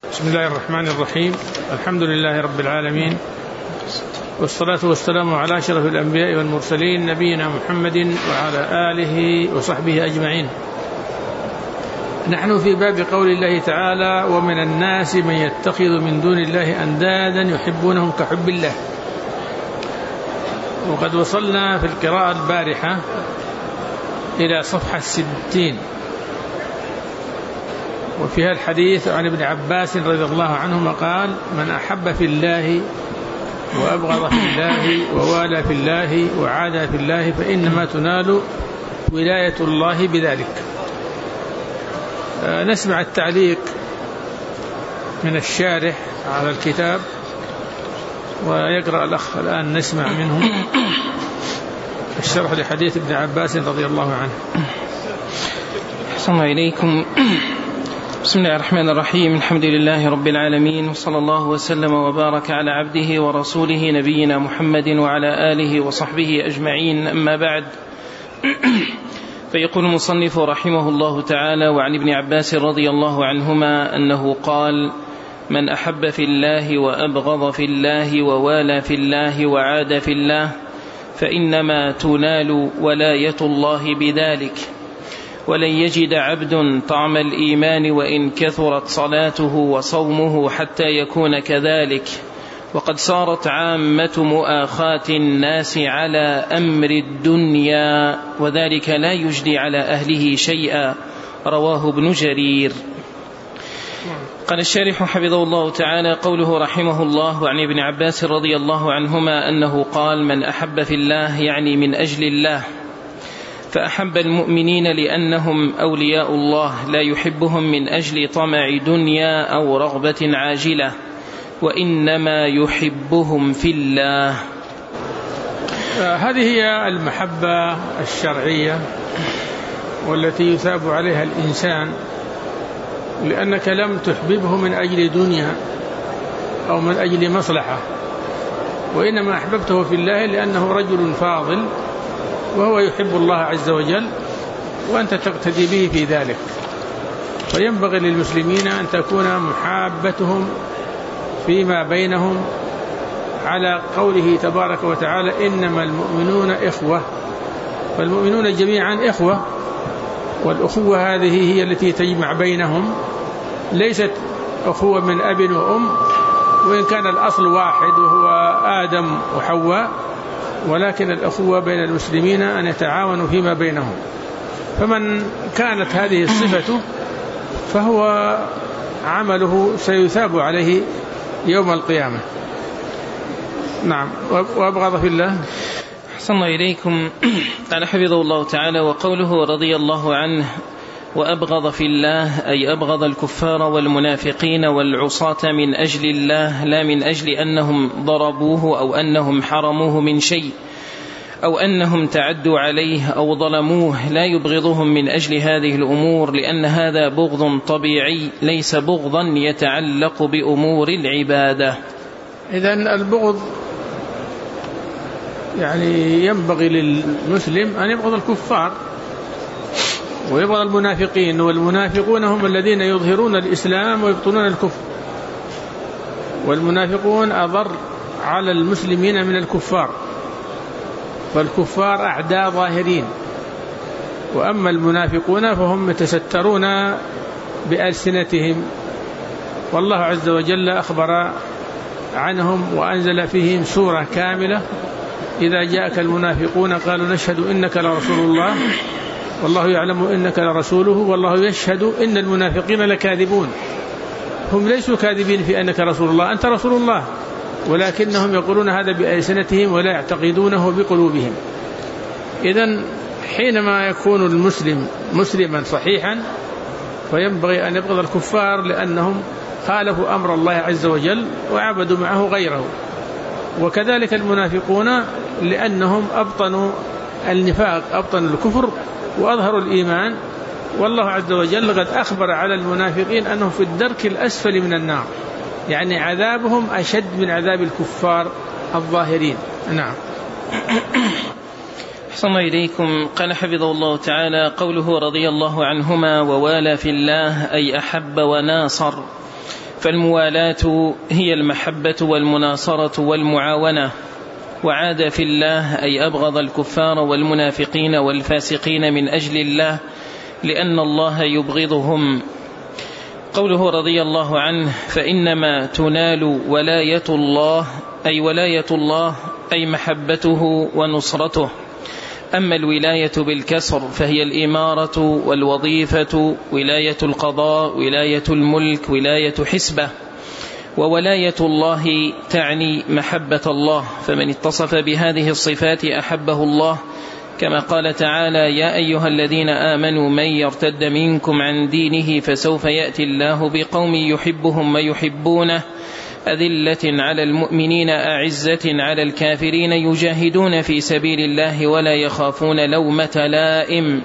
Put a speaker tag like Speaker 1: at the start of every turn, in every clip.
Speaker 1: بسم الله الرحمن الرحيم. الحمد لله رب العالمين، والصلاة والسلام على أشرف الأنبياء والمرسلين نبينا محمد وعلى آله وصحبه أجمعين. نحن في باب قول الله تعالى: ومن الناس من يتخذ من دون الله أندادا يحبونهم كحب الله. وقد وصلنا في القراءة البارحة إلى صفحة 60، وفيها الحديث عن ابن عباس رضي الله عنهما قال: من أحب في الله وأبغض في الله ووالى في الله وعادى في الله فإنما تنال ولاية الله بذلك. نسمع التعليق من الشارح على الكتاب، ويقرأ الأخ الآن نسمع منه الشرح لحديث ابن عباس رضي الله عنه.
Speaker 2: أحسن الله إليكم. بسم الله الرحمن الرحيم. الحمد لله رب العالمين، وصلى الله وسلم وبارك على عبده ورسوله نبينا محمد وعلى آله وصحبه أجمعين، أما بعد. فيقول المصنف رحمه الله تعالى: وعن ابن عباس رضي الله عنهما أنه قال: من أحب في الله وأبغض في الله ووالى في الله وعاد في الله فإنما تنال ولاية الله بذلك. ولن يجد عبد طعم الإيمان وإن كثرت صلاته وصومه حتى يكون كذلك. وقد صارت عامة مؤاخاة الناس على أمر الدنيا، وذلك لا يجدي على أهله شيئا. رواه ابن جرير. قال الشارح حفظه الله تعالى: قوله رحمه الله: وعن ابن عباس رضي الله عنهما أنه قال: من أحب في الله يعني من أجل الله، فأحب المؤمنين لأنهم أولياء الله، لا يحبهم من أجل طمع دنيا أو رغبة عاجلة، وإنما يحبهم في الله.
Speaker 1: هذه هي المحبة الشرعية والتي يثاب عليها الإنسان، لأنك لم تحببه من أجل دنيا أو من أجل مصلحة، وإنما أحببته في الله لأنه رجل فاضل وهو يحب الله عز وجل، وأنت تقتدي به في ذلك. فينبغي للمسلمين أن تكون محابتهم فيما بينهم على قوله تبارك وتعالى: إنما المؤمنون إخوة. فالمؤمنون جميعا إخوة، والأخوة هذه هي التي تجمع بينهم، ليست أخوة من أب وأم، وإن كان الأصل واحد وهو آدم وحواء، ولكن الأخوة بين المسلمين أن يتعاونوا فيما بينهم. فمن كانت هذه الصفة فهو عمله سيثاب عليه يوم القيامة. نعم. وأبغض في الله.
Speaker 2: أحسن الله إليكم. قال حفظه الله تعالى: وقوله رضي الله عنه وأبغض في الله أي أبغض الكفار والمنافقين والعصاة من أجل الله، لا من أجل أنهم ضربوه أو أنهم حرموه من شيء أو أنهم تعدوا عليه أو ظلموه. لا يبغضهم من أجل هذه الأمور، لأن هذا بغض طبيعي ليس بغضا يتعلق بأمور العبادة.
Speaker 1: إذن البغض يعني ينبغي للمسلم أن يبغض الكفار ويبغض المنافقين، والمنافقون هم الذين يظهرون الإسلام ويبطنون الكفر، والمنافقون أضر على المسلمين من الكفار، فالكفار أعداء ظاهرين، وأما المنافقون فهم يتسترون بألسنتهم، والله عز وجل أخبر عنهم وأنزل فيهم سورة كاملة: إذا جاءك المنافقون قالوا نشهد إنك لرسول الله والله يعلم إنك لرسوله والله يشهد إن المنافقين لكاذبون. هم ليسوا كاذبين في أنك رسول الله، أنت رسول الله، ولكنهم يقولون هذا بألسنتهم ولا يعتقدونه بقلوبهم. إذن حينما يكون المسلم مسلما صحيحا فينبغي أن يبغض الكفار لأنهم خالفوا أمر الله عز وجل وعبدوا معه غيره، وكذلك المنافقون لأنهم أبطنوا النفاق، أبطنوا الكفر وأظهروا الإيمان، والله عز وجل قد أخبر على المنافقين أنهم في الدرك الأسفل من النار، يعني عذابهم أشد من عذاب الكفار الظاهرين. نعم.
Speaker 2: أحسن الله إليكم. قال حفظه الله تعالى: قوله رضي الله عنهما ووالى في الله أي أحب وناصر. فالموالاة هي المحبة والمناصرة والمعاونة. وعاد في الله أي أبغض الكفار والمنافقين والفاسقين من أجل الله لأن الله يبغضهم. قوله رضي الله عنه فإنما تنال ولاية الله أي ولاية الله أي محبته ونصرته. أما الولاية بالكسر فهي الإمارة والوظيفة، ولاية القضاء، ولاية الملك، ولاية حسبة. وولاية الله تعني محبة الله، فمن اتصف بهذه الصفات أحبه الله، كما قال تعالى يا أيها الذين آمنوا من يرتد منكم عن دينه فسوف يأتي الله بقوم يحبهم ويحبونه أذلة على المؤمنين أعزة على الكافرين يجاهدون في سبيل الله ولا يخافون لومة لائم.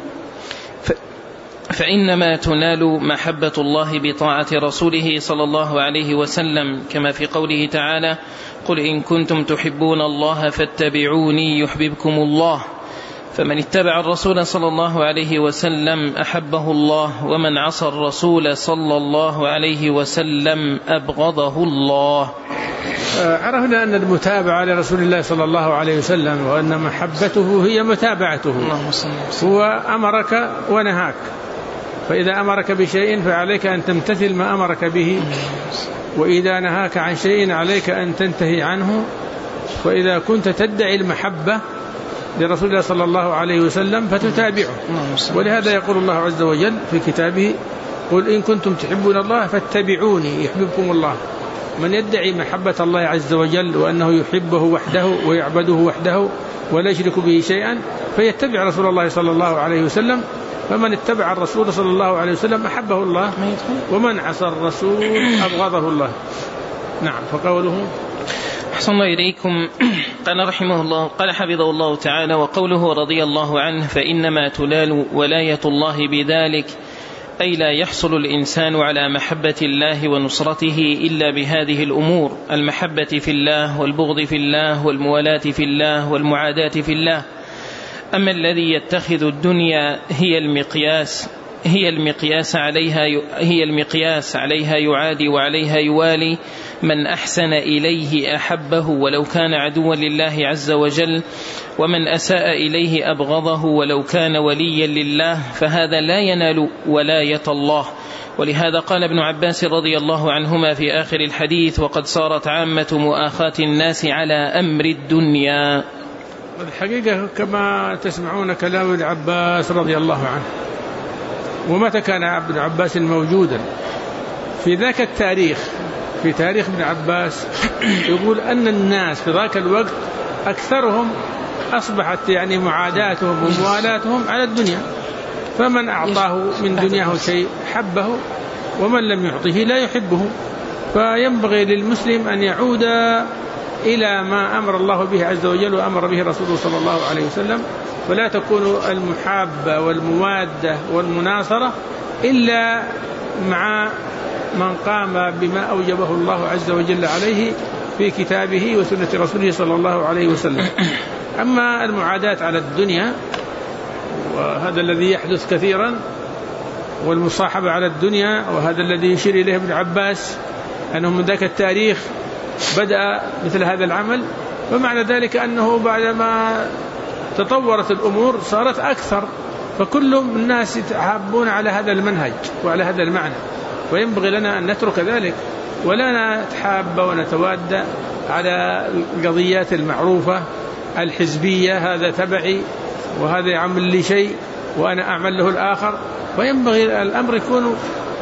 Speaker 2: فإنما تنال محبة الله بطاعة رسوله صلى الله عليه وسلم، كما في قوله تعالى قل إن كنتم تحبون الله فاتبعوني يحببكم الله. فمن اتبع الرسول صلى الله عليه وسلم أحبه الله، ومن عصى الرسول صلى الله عليه وسلم أبغضه الله.
Speaker 1: عرفنا أن المتابعة لرسول الله صلى الله عليه وسلم وأن محبته هي متابعته. هو أمرك ونهاك، فإذا أمرك بشيء فعليك أن تمتثل ما أمرك به، وإذا نهاك عن شيء عليك أن تنتهي عنه. وإذا كنت تدعي المحبة لرسول الله صلى الله عليه وسلم فتتابعه. ولهذا يقول الله عز وجل في كتابه قل إن كنتم تحبون الله فاتبعوني يحببكم الله. من يدعي محبة الله عز وجل وأنه يحبه وحده ويعبده وحده ولا يشرك به شيئا فيتبع رسول الله صلى الله عليه وسلم. فمن اتبع الرسول صلى الله عليه وسلم أحبه الله، ومن عصى الرسول أبغضه الله. نعم. فقوله
Speaker 2: أحسن الله إليكم. قال رحمه الله قال حفظه الله تعالى وقوله رضي الله عنه فإنما تنال ولاية الله بذلك أي لا يحصل الإنسان على محبة الله ونصرته إلا بهذه الأمور: المحبة في الله، والبغض في الله، والموالاة في الله، والمعاداة في الله. أما الذي يتخذ الدنيا هي المقياس عليها يعادي وعليها يوالي، من أحسن إليه أحبه ولو كان عدوا لله عز وجل، ومن أساء إليه أبغضه ولو كان وليا لله، فهذا لا ينال ولاية الله. ولهذا قال ابن عباس رضي الله عنهما في آخر الحديث وقد صارت عامة مؤاخاة الناس على أمر الدنيا.
Speaker 1: الحقيقة كما تسمعون كلام ابن عباس رضي الله عنه. ومتى كان ابن عباس موجودا؟ في ذاك التاريخ، في تاريخ ابن عباس، يقول أن الناس في ذاك الوقت أكثرهم أصبحت معاداتهم وموالاتهم على الدنيا، فمن أعطاه من دنياه شيء حبه، ومن لم يعطه لا يحبه. فينبغي للمسلم أن يعود إلى ما أمر الله به عز وجل وأمر به رسوله صلى الله عليه وسلم، ولا تكون المحابة والموادة والمناصرة إلا مع من قام بما أوجبه الله عز وجل عليه في كتابه وسنة رسوله صلى الله عليه وسلم. أما المعاداة على الدنيا، وهذا الذي يحدث كثيرا، والمصاحبة على الدنيا، وهذا الذي يشير إليه ابن عباس أنه من ذاك التاريخ بدأ مثل هذا العمل. ومعنى ذلك أنه بعدما تطورت الأمور صارت أكثر، فكل الناس يتحابون على هذا المنهج وعلى هذا المعنى. وينبغي لنا أن نترك ذلك ولا نتحاب ونتواد على القضيات المعروفة الحزبية، هذا تبعي وهذا يعمل لي شيء وأنا أعمل له الآخر. وينبغي الأمر يكون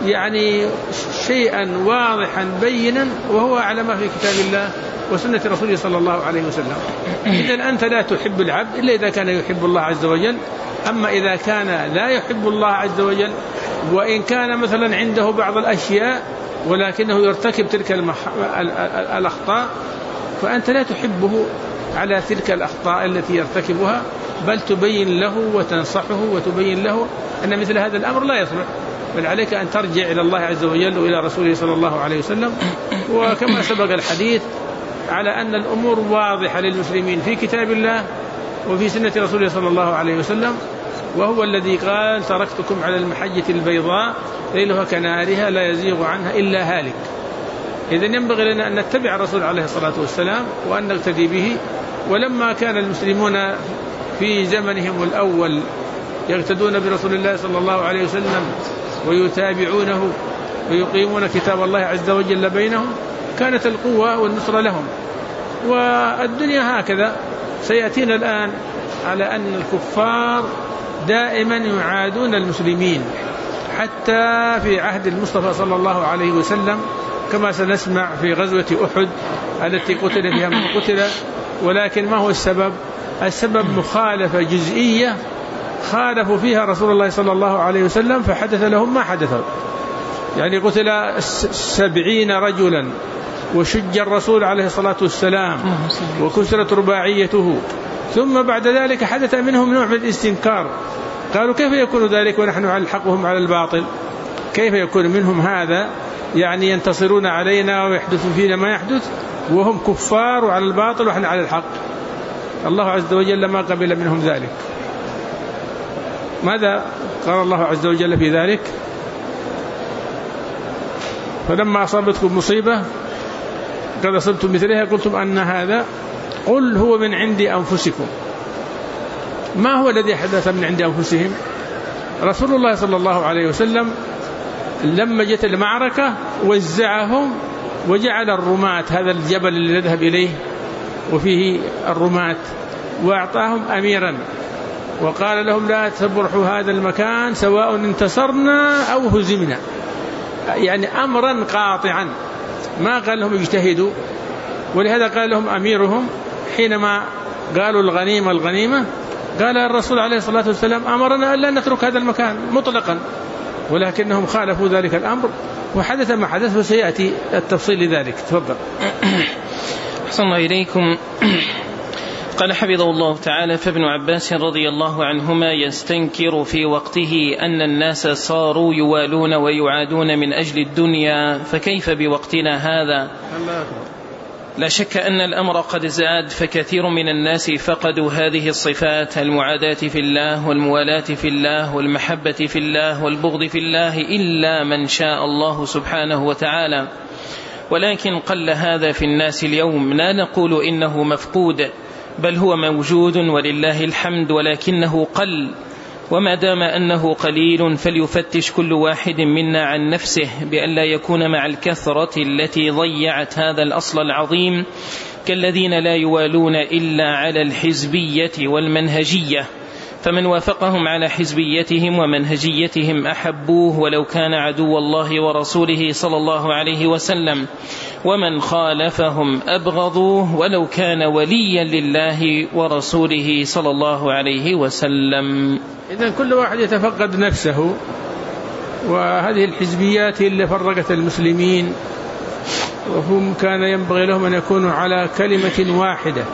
Speaker 1: شيئا واضحا بينا، وهو على ما في كتاب الله وسنة رسوله صلى الله عليه وسلم. إذن أنت لا تحب العبد إلا إذا كان يحب الله عز وجل. أما إذا كان لا يحب الله عز وجل، وإن كان مثلا عنده بعض الأشياء ولكنه يرتكب تلك الأخطاء، فأنت لا تحبه على تلك الأخطاء التي يرتكبها، بل تبين له وتنصحه وتبين له أن مثل هذا الأمر لا يصلح، بل عليك أن ترجع إلى الله عز وجل وإلى رسوله صلى الله عليه وسلم. وكما سبق الحديث على أن الأمور واضحة للمسلمين في كتاب الله وفي سنة رسوله صلى الله عليه وسلم، وهو الذي قال تركتكم على المحجة البيضاء ليلها كنهارها لا يزيغ عنها إلا هالك. إذن ينبغي لنا أن نتبع الرسول عليه الصلاة والسلام وأن نقتدي به. ولما كان المسلمون في زمنهم الأول يقتدون برسول الله صلى الله عليه وسلم ويتابعونه ويقيمون كتاب الله عز وجل بينهم، كانت القوة والنصرة لهم. والدنيا هكذا سيأتينا الآن على أن الكفار دائما يعادون المسلمين، حتى في عهد المصطفى صلى الله عليه وسلم كما سنسمع في غزوة أحد التي قتل فيها من قتل. ولكن ما هو السبب؟ السبب مخالفة جزئية خالفوا فيها رسول الله صلى الله عليه وسلم فحدث لهم ما حدث. يعني قتل 70 رجلا وشج الرسول عليه الصلاة والسلام وكسرت رباعيته، ثم بعد ذلك حدث منهم نوع من الاستنكار، قالوا كيف يكون ذلك ونحن نلحقهم على الباطل؟ كيف يكون منهم هذا؟ يعني ينتصرون علينا ويحدث فينا ما يحدث وهم كفار وعلى الباطل ونحن على الحق. الله عز وجل ما قبل منهم ذلك. ماذا قال الله عز وجل في ذلك؟ فلما أصابتكم مصيبة قد أصبتم مثلها قلتم أن هذا، قل هو من عند أنفسكم. ما هو الذي حدث من عند أنفسهم؟ رسول الله صلى الله عليه وسلم لما جت المعركة وزعهم وجعل الرماة، هذا الجبل اللي نذهب إليه وفيه الرماة، وأعطاهم أميرا وقال لهم لا تبرحوا هذا المكان سواء انتصرنا أو هزمنا، يعني أمرا قاطعا، ما قال لهم اجتهدوا. ولهذا قال لهم أميرهم حينما قالوا الغنيمة قال الرسول عليه الصلاة والسلام أمرنا ألا نترك هذا المكان مطلقا، ولكنهم خالفوا ذلك الأمر وحدث ما حدث، وسيأتي التفصيل لذلك. تفضل.
Speaker 2: أحسن الله إليكم. قال حفظه الله تعالى: فابن عباس رضي الله عنهما يستنكر في وقته أن الناس صاروا يوالون ويعادون من أجل الدنيا، فكيف بوقتنا هذا؟ لا شك أن الأمر قد زاد، فكثير من الناس فقدوا هذه الصفات: المعاداة في الله والموالاة في الله والمحبة في الله والبغض في الله، إلا من شاء الله سبحانه وتعالى. ولكن قل هذا في الناس اليوم، لا نقول إنه مفقود، بل هو موجود ولله الحمد، ولكنه قل. وما دام أنه قليل فليفتش كل واحد منا عن نفسه بأن لا يكون مع الكثرة التي ضيعت هذا الأصل العظيم، كالذين لا يوالون إلا على الحزبية والمنهجية، فمن وافقهم على حزبيتهم ومنهجيتهم أحبوه ولو كان عدو الله ورسوله صلى الله عليه وسلم، ومن خالفهم أبغضوه ولو كان وليا لله ورسوله صلى الله عليه وسلم.
Speaker 1: إذن كل واحد يتفقد نفسه، وهذه الحزبيات اللي فرقت المسلمين، وهم كان ينبغي لهم أن يكونوا على كلمة واحدة،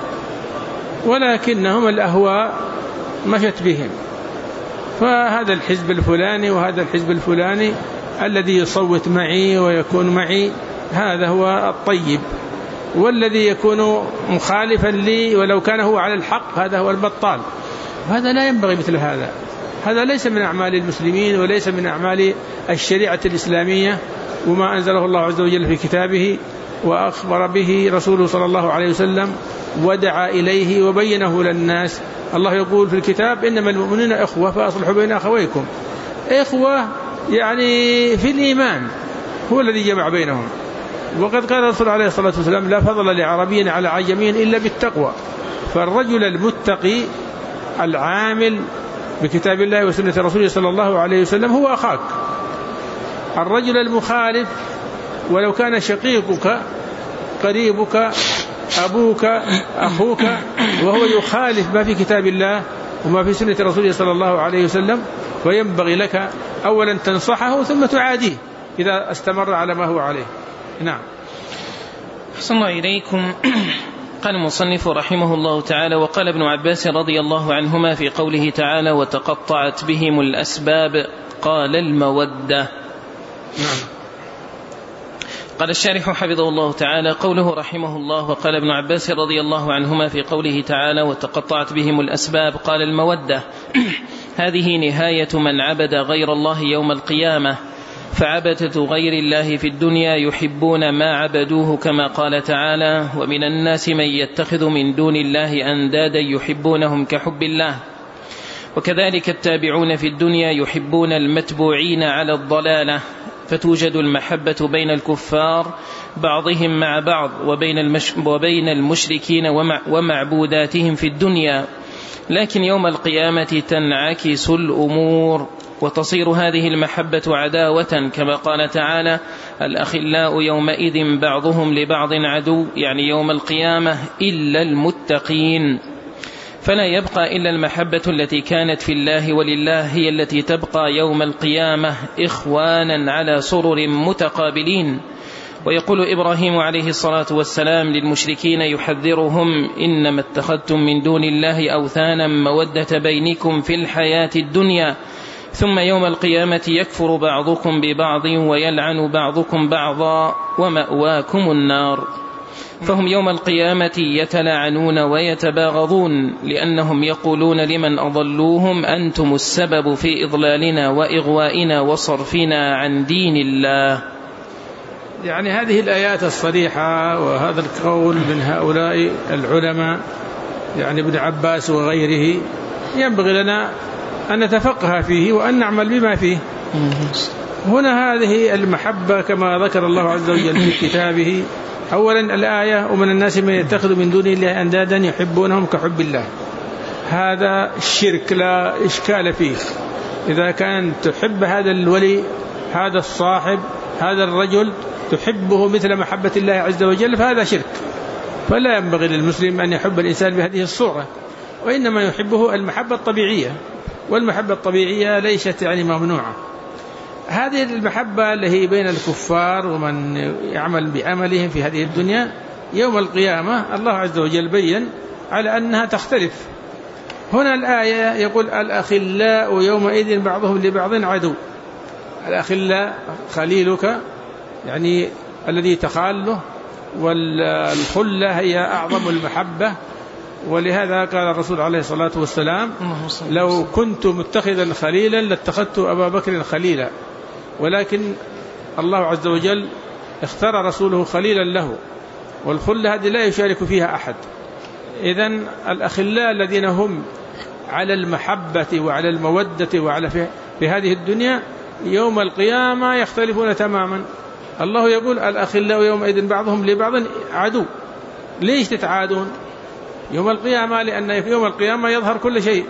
Speaker 1: ولكنهم الأهواء مشت بهم، فهذا الحزب الفلاني وهذا الحزب الفلاني الذي يصوت معي ويكون معي هذا هو الطيب، والذي يكون مخالفا لي ولو كان هو على الحق هذا هو البطال. وهذا لا ينبغي مثل هذا، هذا ليس من أعمال المسلمين وليس من أعمال الشريعة الإسلامية وما أنزله الله عز وجل في كتابه وأخبر به رسوله صلى الله عليه وسلم ودعا إليه وبينه للناس. الله يقول في الكتاب: إنما المؤمنون إخوة فأصلحوا بين أخويكم. إخوة يعني في الإيمان هو الذي جمع بينهم. وقد قال الرسول عليه الصلاة والسلام: لا فضل لعربي على عجمي إلا بالتقوى. فالرجل المتقي العامل بكتاب الله وسنة رسوله صلى الله عليه وسلم هو أخاك. الرجل المخالف ولو كان شقيقك قريبك أبوك أخوك وهو يخالف ما في كتاب الله وما في سنة رسوله صلى الله عليه وسلم، فينبغي لك أولا تنصحه ثم تعاديه إذا استمر على ما هو عليه. نعم.
Speaker 2: أحسن الله إليكم. قال المصنف رحمه الله تعالى: وقال ابن عباس رضي الله عنهما في قوله تعالى: وتقطعت بهم الأسباب، قال المودة.
Speaker 1: نعم.
Speaker 2: قال الشارح حفظه الله تعالى: قوله رحمه الله وقال ابن عباس رضي الله عنهما في قوله تعالى: وتقطعت بهم الأسباب، قال المودة، هذه نهاية من عبد غير الله يوم القيامة، فعبدة غير الله في الدنيا يحبون ما عبدوه كما قال تعالى: ومن الناس من يتخذ من دون الله أندادا يحبونهم كحب الله. وكذلك التابعون في الدنيا يحبون المتبوعين على الضلالة، فتوجد المحبة بين الكفار بعضهم مع بعض وبين المشركين ومعبوداتهم في الدنيا، لكن يوم القيامة تنعكس الأمور وتصير هذه المحبة عداوة، كما قال تعالى: الأخلاء يومئذ بعضهم لبعض عدو، يعني يوم القيامة إلا المتقين. فلا يبقى إلا المحبة التي كانت في الله ولله هي التي تبقى يوم القيامة إخوانا على سرر متقابلين. ويقول إبراهيم عليه الصلاة والسلام للمشركين يحذرهم: إنما اتخذتم من دون الله أوثانا مودة بينكم في الحياة الدنيا، ثم يوم القيامة يكفر بعضكم ببعض ويلعن بعضكم بعضا ومأواكم النار. فهم يوم القيامة يتلاعنون ويتباغضون، لأنهم يقولون لمن أضلوهم: أنتم السبب في إضلالنا وإغوائنا وصرفنا عن دين الله.
Speaker 1: يعني هذه الآيات الصريحة وهذا القول من هؤلاء العلماء، يعني ابن عباس وغيره، ينبغي لنا أن نتفقه فيه وأن نعمل بما فيه. هنا هذه المحبة كما ذكر الله عز وجل في كتابه، أولا الآية: ومن الناس من يتخذ من دون الله أندادا يحبونهم كحب الله. هذا الشرك لا إشكال فيه. إذا كان تحب هذا الولي، هذا الصاحب، هذا الرجل، تحبه مثل محبة الله عز وجل، فهذا شرك. فلا ينبغي للمسلم أن يحب الإنسان بهذه الصورة، وإنما يحبه المحبة الطبيعية، والمحبة الطبيعية ليست يعني ممنوعة. هذه المحبة اللي هي بين الكفار ومن يعمل بعملهم في هذه الدنيا، يوم القيامة الله عز وجل بين على أنها تختلف. هنا الآية يقول: الأخلاء يومئذ بعضهم لبعض عدو. الأخلاء خليلك، يعني الذي تخاله، والخلة هي أعظم المحبة. ولهذا قال الرسول عليه الصلاة والسلام: لو كنت متخذا خليلا لاتخذت أبا بكر خليلا. ولكن الله عز وجل اختار رسوله خليلا له، والخلة هذه لا يشارك فيها أحد. إذن الأخلاء الذين هم على المحبة وعلى المودة وعلى في هذه الدنيا يوم القيامة يختلفون تماما. الله يقول: الأخلاء يومئذ بعضهم لبعض عدو. ليش تتعادون يوم القيامة؟ لأن في يوم القيامة يظهر كل شيء،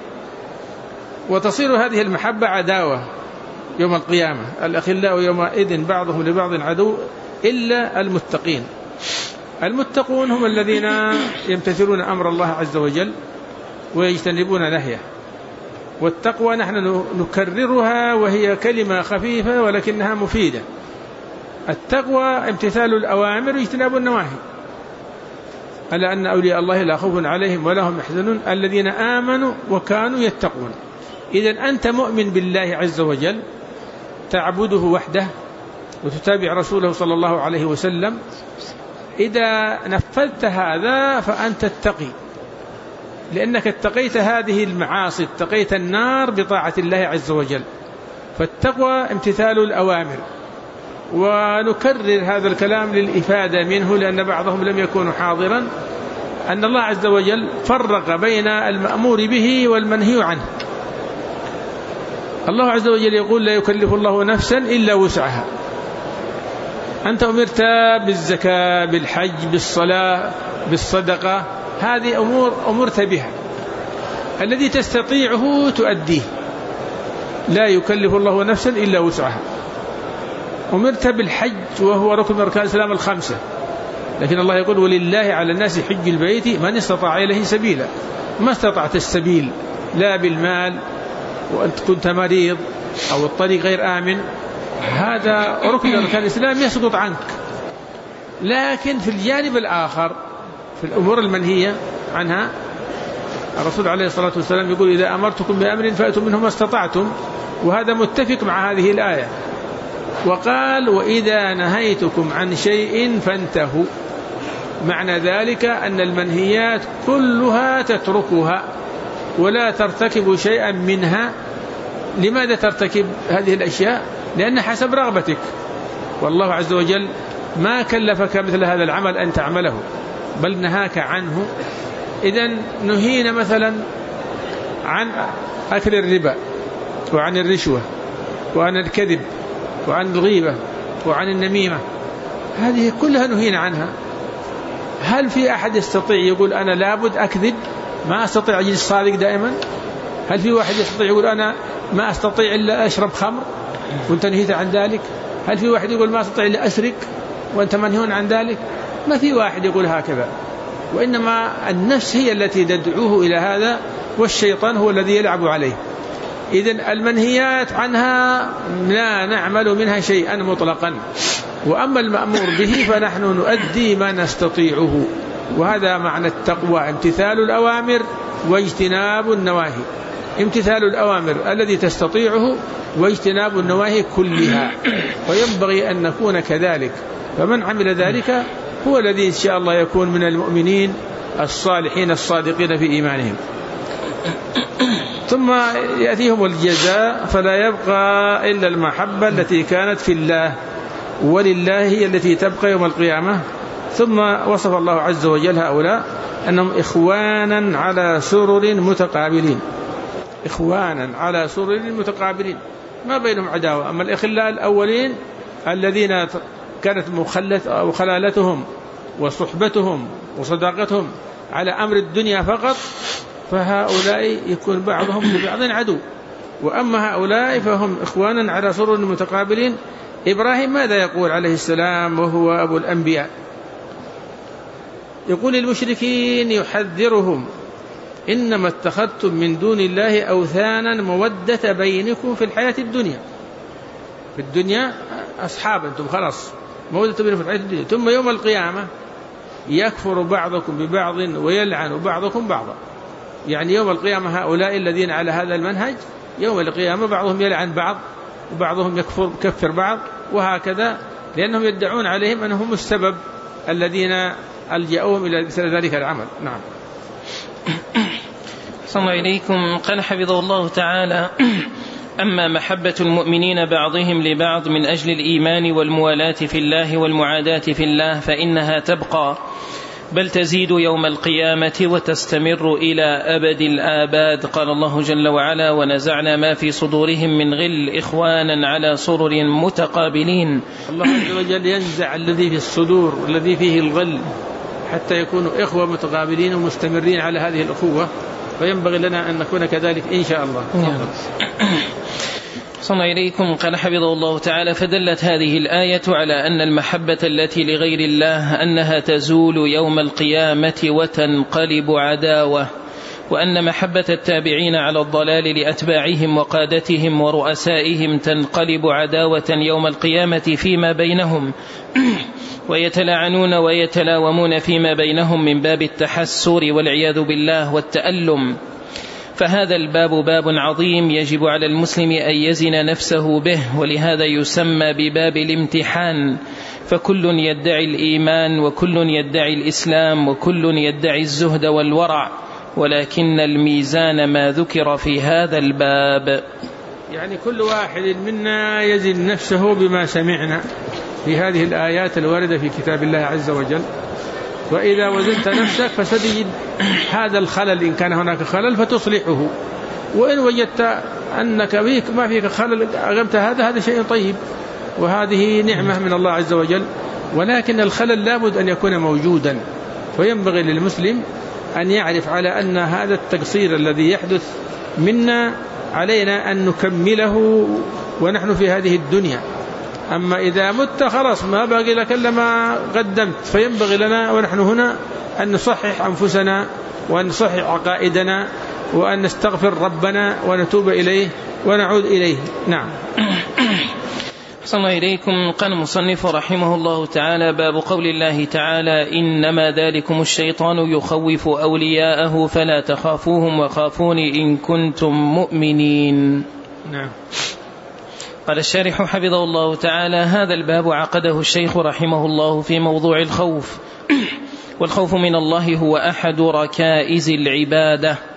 Speaker 1: وتصير هذه المحبة عداوة يوم القيامة. الأخلاء يومئذ بعضهم لبعض عدو إلا المتقين. المتقون هم الذين يمتثلون أمر الله عز وجل ويجتنبون نهيه. والتقوى نحن نكررها وهي كلمة خفيفة ولكنها مفيدة. التقوى امتثال الأوامر واجتناب النواهي. ألا أن أولياء الله لا خوف عليهم ولا هم يحزنون الذين آمنوا وكانوا يتقون. إذن أنت مؤمن بالله عز وجل، تعبده وحده وتتابع رسوله صلى الله عليه وسلم. إذا نفذت هذا فأنت تتقي، لأنك اتقيت هذه المعاصي، اتقيت النار بطاعة الله عز وجل. فالتقوى امتثال الأوامر. ونكرر هذا الكلام للإفادة منه، لأن بعضهم لم يكونوا حاضرا، أن الله عز وجل فرق بين المأمور به والمنهي عنه. الله عز وجل يقول: لا يكلف الله نفسا إلا وسعها. أنت أمرت بالزكاة، بالحج، بالصلاة، بالصدقة، هذه أمور أمرت بها، الذي تستطيعه تؤديه. لا يكلف الله نفسا إلا وسعها. أمرت بالحج وهو ركن من أركان الإسلام الخمسة، لكن الله يقول: ولله على الناس حج البيت من استطاع إليه سبيلا. ما استطعت السبيل لا بالمال، وأنت كنت مريض أو الطريق غير آمن، هذا ركن من أركان الإسلام يسقط عنك. لكن في الجانب الآخر في الأمور المنهية عنها الرسول عليه الصلاة والسلام يقول: إذا أمرتكم بأمر فأتوا منه ما استطعتم. وهذا متفق مع هذه الآية. وقال: وإذا نهيتكم عن شيء فانتهوا. معنى ذلك أن المنهيات كلها تتركها ولا ترتكب شيئا منها. لماذا ترتكب هذه الأشياء؟ لأن حسب رغبتك، والله عز وجل ما كلفك مثل هذا العمل أن تعمله بل نهاك عنه. إذن نهينا مثلا عن أكل الربا وعن الرشوة وعن الكذب وعن الغيبة وعن النميمة، هذه كلها نهينا عنها. هل في أحد يستطيع يقول أنا لابد أكذب، ما أستطيع أجلس صادق دائما؟ هل في واحد يستطيع يقول أنا ما أستطيع إلا أشرب خمر وأنت نهيت عن ذلك؟ هل في واحد يقول ما أستطيع إلا أسرق وأنت منهون عن ذلك؟ ما في واحد يقول هكذا، وإنما النفس هي التي تدعوه إلى هذا، والشيطان هو الذي يلعب عليه. إذن المنهيات عنها لا نعمل منها شيئا مطلقا، وأما المأمور به فنحن نؤدي ما نستطيعه، وهذا معنى التقوى: امتثال الأوامر واجتناب النواهي. امتثال الأوامر الذي تستطيعه واجتناب النواهي كلها، وينبغي أن نكون كذلك. فمن عمل ذلك هو الذي إن شاء الله يكون من المؤمنين الصالحين الصادقين في إيمانهم. ثم يأتيهم الجزاء، فلا يبقى إلا المحبة التي كانت في الله ولله هي التي تبقى يوم القيامة. ثم وصف الله عز وجل هؤلاء أنهم إخوانا على سرر متقابلين، إخوانا على سرر متقابلين، ما بينهم عداوة. أما الإخلاء الأولين الذين كانت مخلالتهم وصحبتهم وصداقتهم على أمر الدنيا فقط، فهؤلاء يكون بعضهم لبعض عدو. وأما هؤلاء فهم إخوانا على سرر متقابلين. إبراهيم ماذا يقول عليه السلام وهو أبو الأنبياء؟ يقول للمشركين يحذرهم: إنما اتخذتم من دون الله أوثانا مودة بينكم في الحياة الدنيا. في الدنيا أصحاب أنتم، خلاص مودة بينكم في الحياة الدنيا، ثم يوم القيامة يكفر بعضكم ببعض ويلعن بعضكم بعضا. يعني يوم القيامة هؤلاء الذين على هذا المنهج يوم القيامة بعضهم يلعن بعض وبعضهم يكفر بعض، وهكذا، لأنهم يدعون عليهم أنهم السبب الذين ألجأوهم إلى مثل ذلك العمل. نعم.
Speaker 2: صلى الله إليكم. قال حفظه الله تعالى: أما محبة المؤمنين بعضهم لبعض من أجل الإيمان والموالاة في الله والمعاداة في الله فإنها تبقى، بل تزيد يوم القيامة وتستمر إلى أبد الآباد. قال الله جل وعلا: ونزعنا ما في صدورهم من غل إخوانا على سرر متقابلين.
Speaker 1: الله عز وجل ينزع الذي في الصدور الذي فيه الغل حتى يكونوا إخوة متقابلين ومستمرين على هذه الأخوة، فينبغي لنا أن نكون كذلك إن شاء الله.
Speaker 2: صلى إليكم. قال حفظه الله تعالى: فدلت هذه الآية على أن المحبة التي لغير الله أنها تزول يوم القيامة وتنقلب عداوة، وأن محبة التابعين على الضلال لأتباعهم وقادتهم ورؤسائهم تنقلب عداوة يوم القيامة فيما بينهم ويتلاعنون ويتلاومون فيما بينهم من باب التحسر والعياذ بالله والتألم. فهذا الباب باب عظيم يجب على المسلم أن يزن نفسه به، ولهذا يسمى بباب الامتحان. فكل يدعي الإيمان وكل يدعي الإسلام وكل يدعي الزهد والورع، ولكن الميزان ما ذكر في هذا الباب.
Speaker 1: يعني كل واحد منا يزن نفسه بما سمعنا في هذه الآيات الواردة في كتاب الله عز وجل، وإذا وزنت نفسك فستجد هذا الخلل إن كان هناك خلل فتصلحه، وإن وجدت أنك ما فيك خلل أغمت هذا شيء طيب، وهذه نعمة من الله عز وجل. ولكن الخلل لابد أن يكون موجودا، فينبغي للمسلم أن يعرف على أن هذا التقصير الذي يحدث منا علينا أن نكمله ونحن في هذه الدنيا. أما إذا مت خلاص ما باقي لك إلا ما قدمت، فينبغي لنا ونحن هنا أن نصحح أنفسنا وأن نصحح عقائدنا وأن نستغفر ربنا ونتوب إليه ونعود إليه. نعم.
Speaker 2: صلى الله إليكم. قال المصنف رحمه الله تعالى: باب قول الله تعالى: إنما ذلكم الشيطان يخوف أولياءه فلا تخافوهم وخافون إن كنتم مؤمنين.
Speaker 1: نعم.
Speaker 2: قال الشارح حفظه الله تعالى: هذا الباب عقده الشيخ رحمه الله في موضوع الخوف، والخوف من الله هو أحد ركائز العبادة،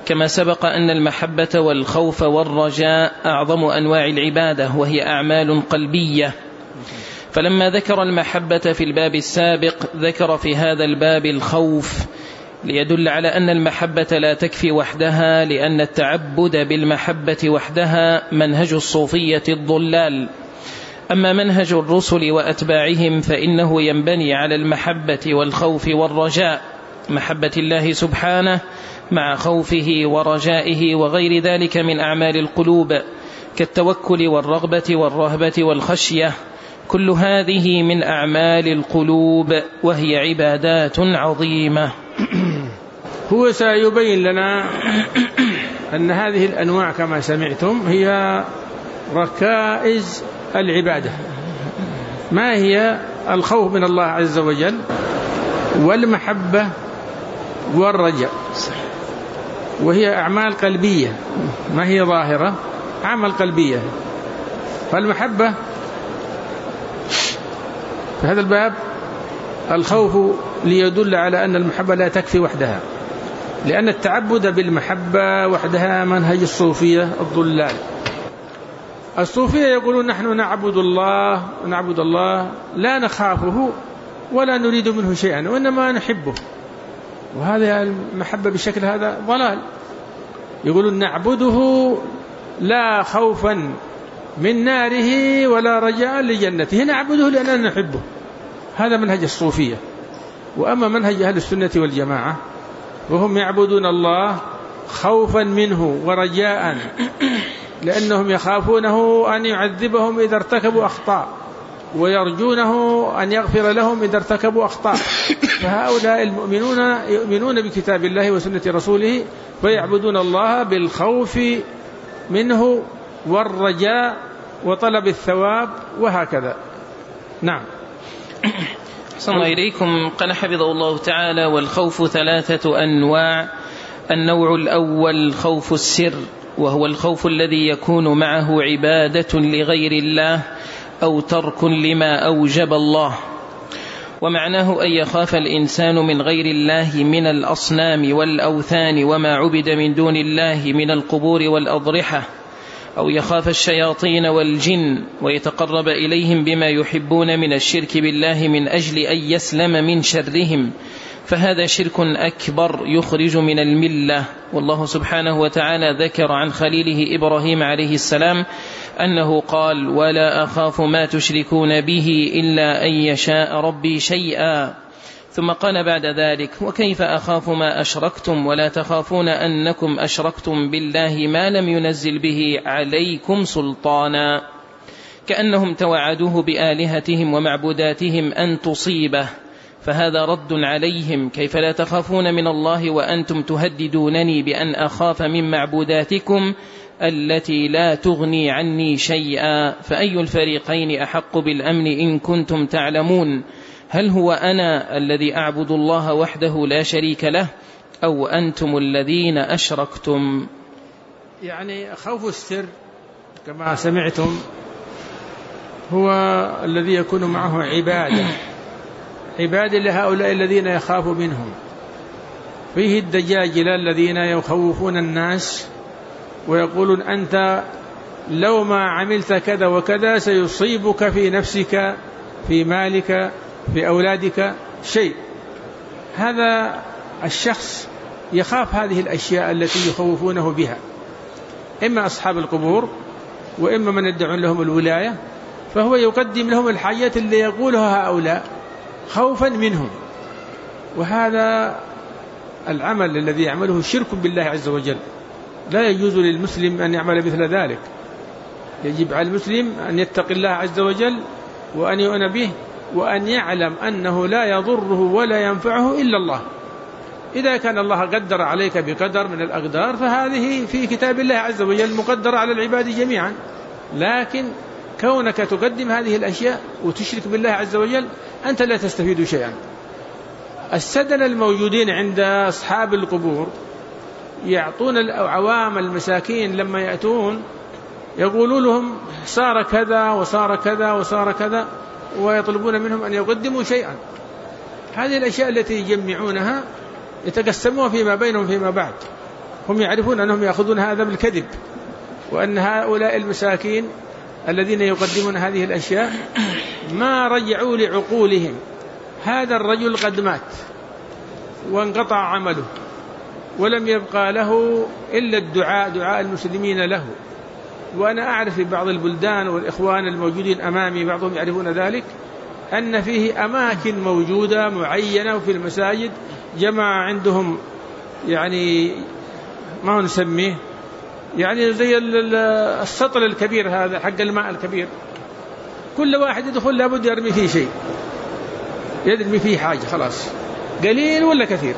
Speaker 2: كما سبق أن المحبة والخوف والرجاء أعظم أنواع العبادة، وهي أعمال قلبية. فلما ذكر المحبة في الباب السابق ذكر في هذا الباب الخوف، ليدل على أن المحبة لا تكفي وحدها، لأن التعبد بالمحبة وحدها منهج الصوفية الضلال. أما منهج الرسل وأتباعهم فإنه ينبني على المحبة والخوف والرجاء، محبة الله سبحانه مع خوفه ورجائه وغير ذلك من أعمال القلوب كالتوكل والرغبة والرهبة والخشية، كل هذه من أعمال القلوب وهي عبادات عظيمة.
Speaker 1: هو سيبين لنا أن هذه الأنواع كما سمعتم هي ركائز العبادة. ما هي؟ الخوف من الله عز وجل، والمحبة والرجاء، وهي أعمال قلبية ما هي ظاهرة، أعمال قلبية. فالمحبة في هذا الباب الخوف ليدل على أن المحبة لا تكفي وحدها، لأن التعبد بالمحبة وحدها منهج الصوفية الضلال. الصوفية يقولون نحن نعبد الله لا نخافه ولا نريد منه شيئا وإنما نحبه، وهذا المحبة بشكل هذا ضلال. يقولون نعبده لا خوفا من ناره ولا رجاء لجنته، نعبده لأننا نحبه. هذا منهج الصوفية. وأما منهج أهل السنة والجماعة وهم يعبدون الله خوفا منه ورجاء، لأنهم يخافونه أن يعذبهم إذا ارتكبوا أخطاء، ويرجونه أن يغفر لهم إذا ارتكبوا أخطاء. فهؤلاء المؤمنون يؤمنون بكتاب الله وسنة رسوله، فيعبدون الله بالخوف منه والرجاء وطلب الثواب وهكذا. نعم.
Speaker 2: أحسن الله إليكم. قال حفظه الله تعالى: والخوف 3 أنواع. النوع الأول خوف السر، وهو الخوف الذي يكون معه عبادة لغير الله أو ترك لما أوجب الله، ومعناه أن يخاف الإنسان من غير الله من الأصنام والأوثان وما عبد من دون الله من القبور والأضرحة، أو يخاف الشياطين والجن ويتقرب إليهم بما يحبون من الشرك بالله من أجل أن يسلم من شرهم، فهذا شرك أكبر يخرج من الملة. والله سبحانه وتعالى ذكر عن خليله إبراهيم عليه السلام أنه قال: ولا أخاف ما تشركون به إلا أن يشاء ربي شيئا. ثم قال بعد ذلك: وكيف أخاف ما أشركتم ولا تخافون أنكم أشركتم بالله ما لم ينزل به عليكم سلطانا، كأنهم توعدوه بآلهتهم ومعبوداتهم أن تصيبه، فهذا رد عليهم: كيف لا تخافون من الله وأنتم تهددونني بأن أخاف من معبوداتكم التي لا تغني عني شيئا، فأي الفريقين أحق بالأمن إن كنتم تعلمون؟ هل هو أنا الذي أعبد الله وحده لا شريك له، أو أنتم الذين أشركتم؟
Speaker 1: يعني خوف السر كما سمعتم هو الذي يكون معه عبادة لهؤلاء الذين يخاف منهم. فيه الدجاجلة الذين يخوفون الناس ويقولون أنت لو ما عملت كذا وكذا سيصيبك في نفسك، في مالك، في أولادك شيء. هذا الشخص يخاف هذه الأشياء التي يخوفونه بها، إما أصحاب القبور وإما من يدعون لهم الولاية، فهو يقدم لهم الحاجات اللي يقولها هؤلاء خوفا منهم. وهذا العمل الذي يعمله شرك بالله عز وجل، لا يجوز للمسلم أن يعمل مثل ذلك. يجب على المسلم أن يتقي الله عز وجل وأن يؤمن به، وأن يعلم أنه لا يضره ولا ينفعه إلا الله. إذا كان الله قدر عليك بقدر من الأقدار فهذه في كتاب الله عز وجل مقدرة على العباد جميعا، لكن كونك تقدم هذه الأشياء وتشرك بالله عز وجل أنت لا تستفيد شيئا. السدن الموجودين عند أصحاب القبور يعطون العوام المساكين لما يأتون يقولوا لهم صار كذا وصار كذا وصار كذا، ويطلبون منهم أن يقدموا شيئا. هذه الأشياء التي يجمعونها يتقسموها فيما بينهم فيما بعد، هم يعرفون أنهم يأخذون هذا بالكذب، وأن هؤلاء المساكين الذين يقدمون هذه الأشياء ما رجعوا لعقولهم. هذا الرجل قد مات وانقطع عمله ولم يبقى له إلا الدعاء، دعاء المسلمين له. وأنا أعرف في بعض البلدان والإخوان الموجودين أمامي بعضهم يعرفون ذلك، أن فيه أماكن موجودة معينة وفي المساجد جماعة عندهم يعني ما هو نسميه يعني زي السطل الكبير هذا حق الماء الكبير، كل واحد يدخل لابد يرمي فيه شيء، يرمي فيه حاجة خلاص قليل ولا كثير.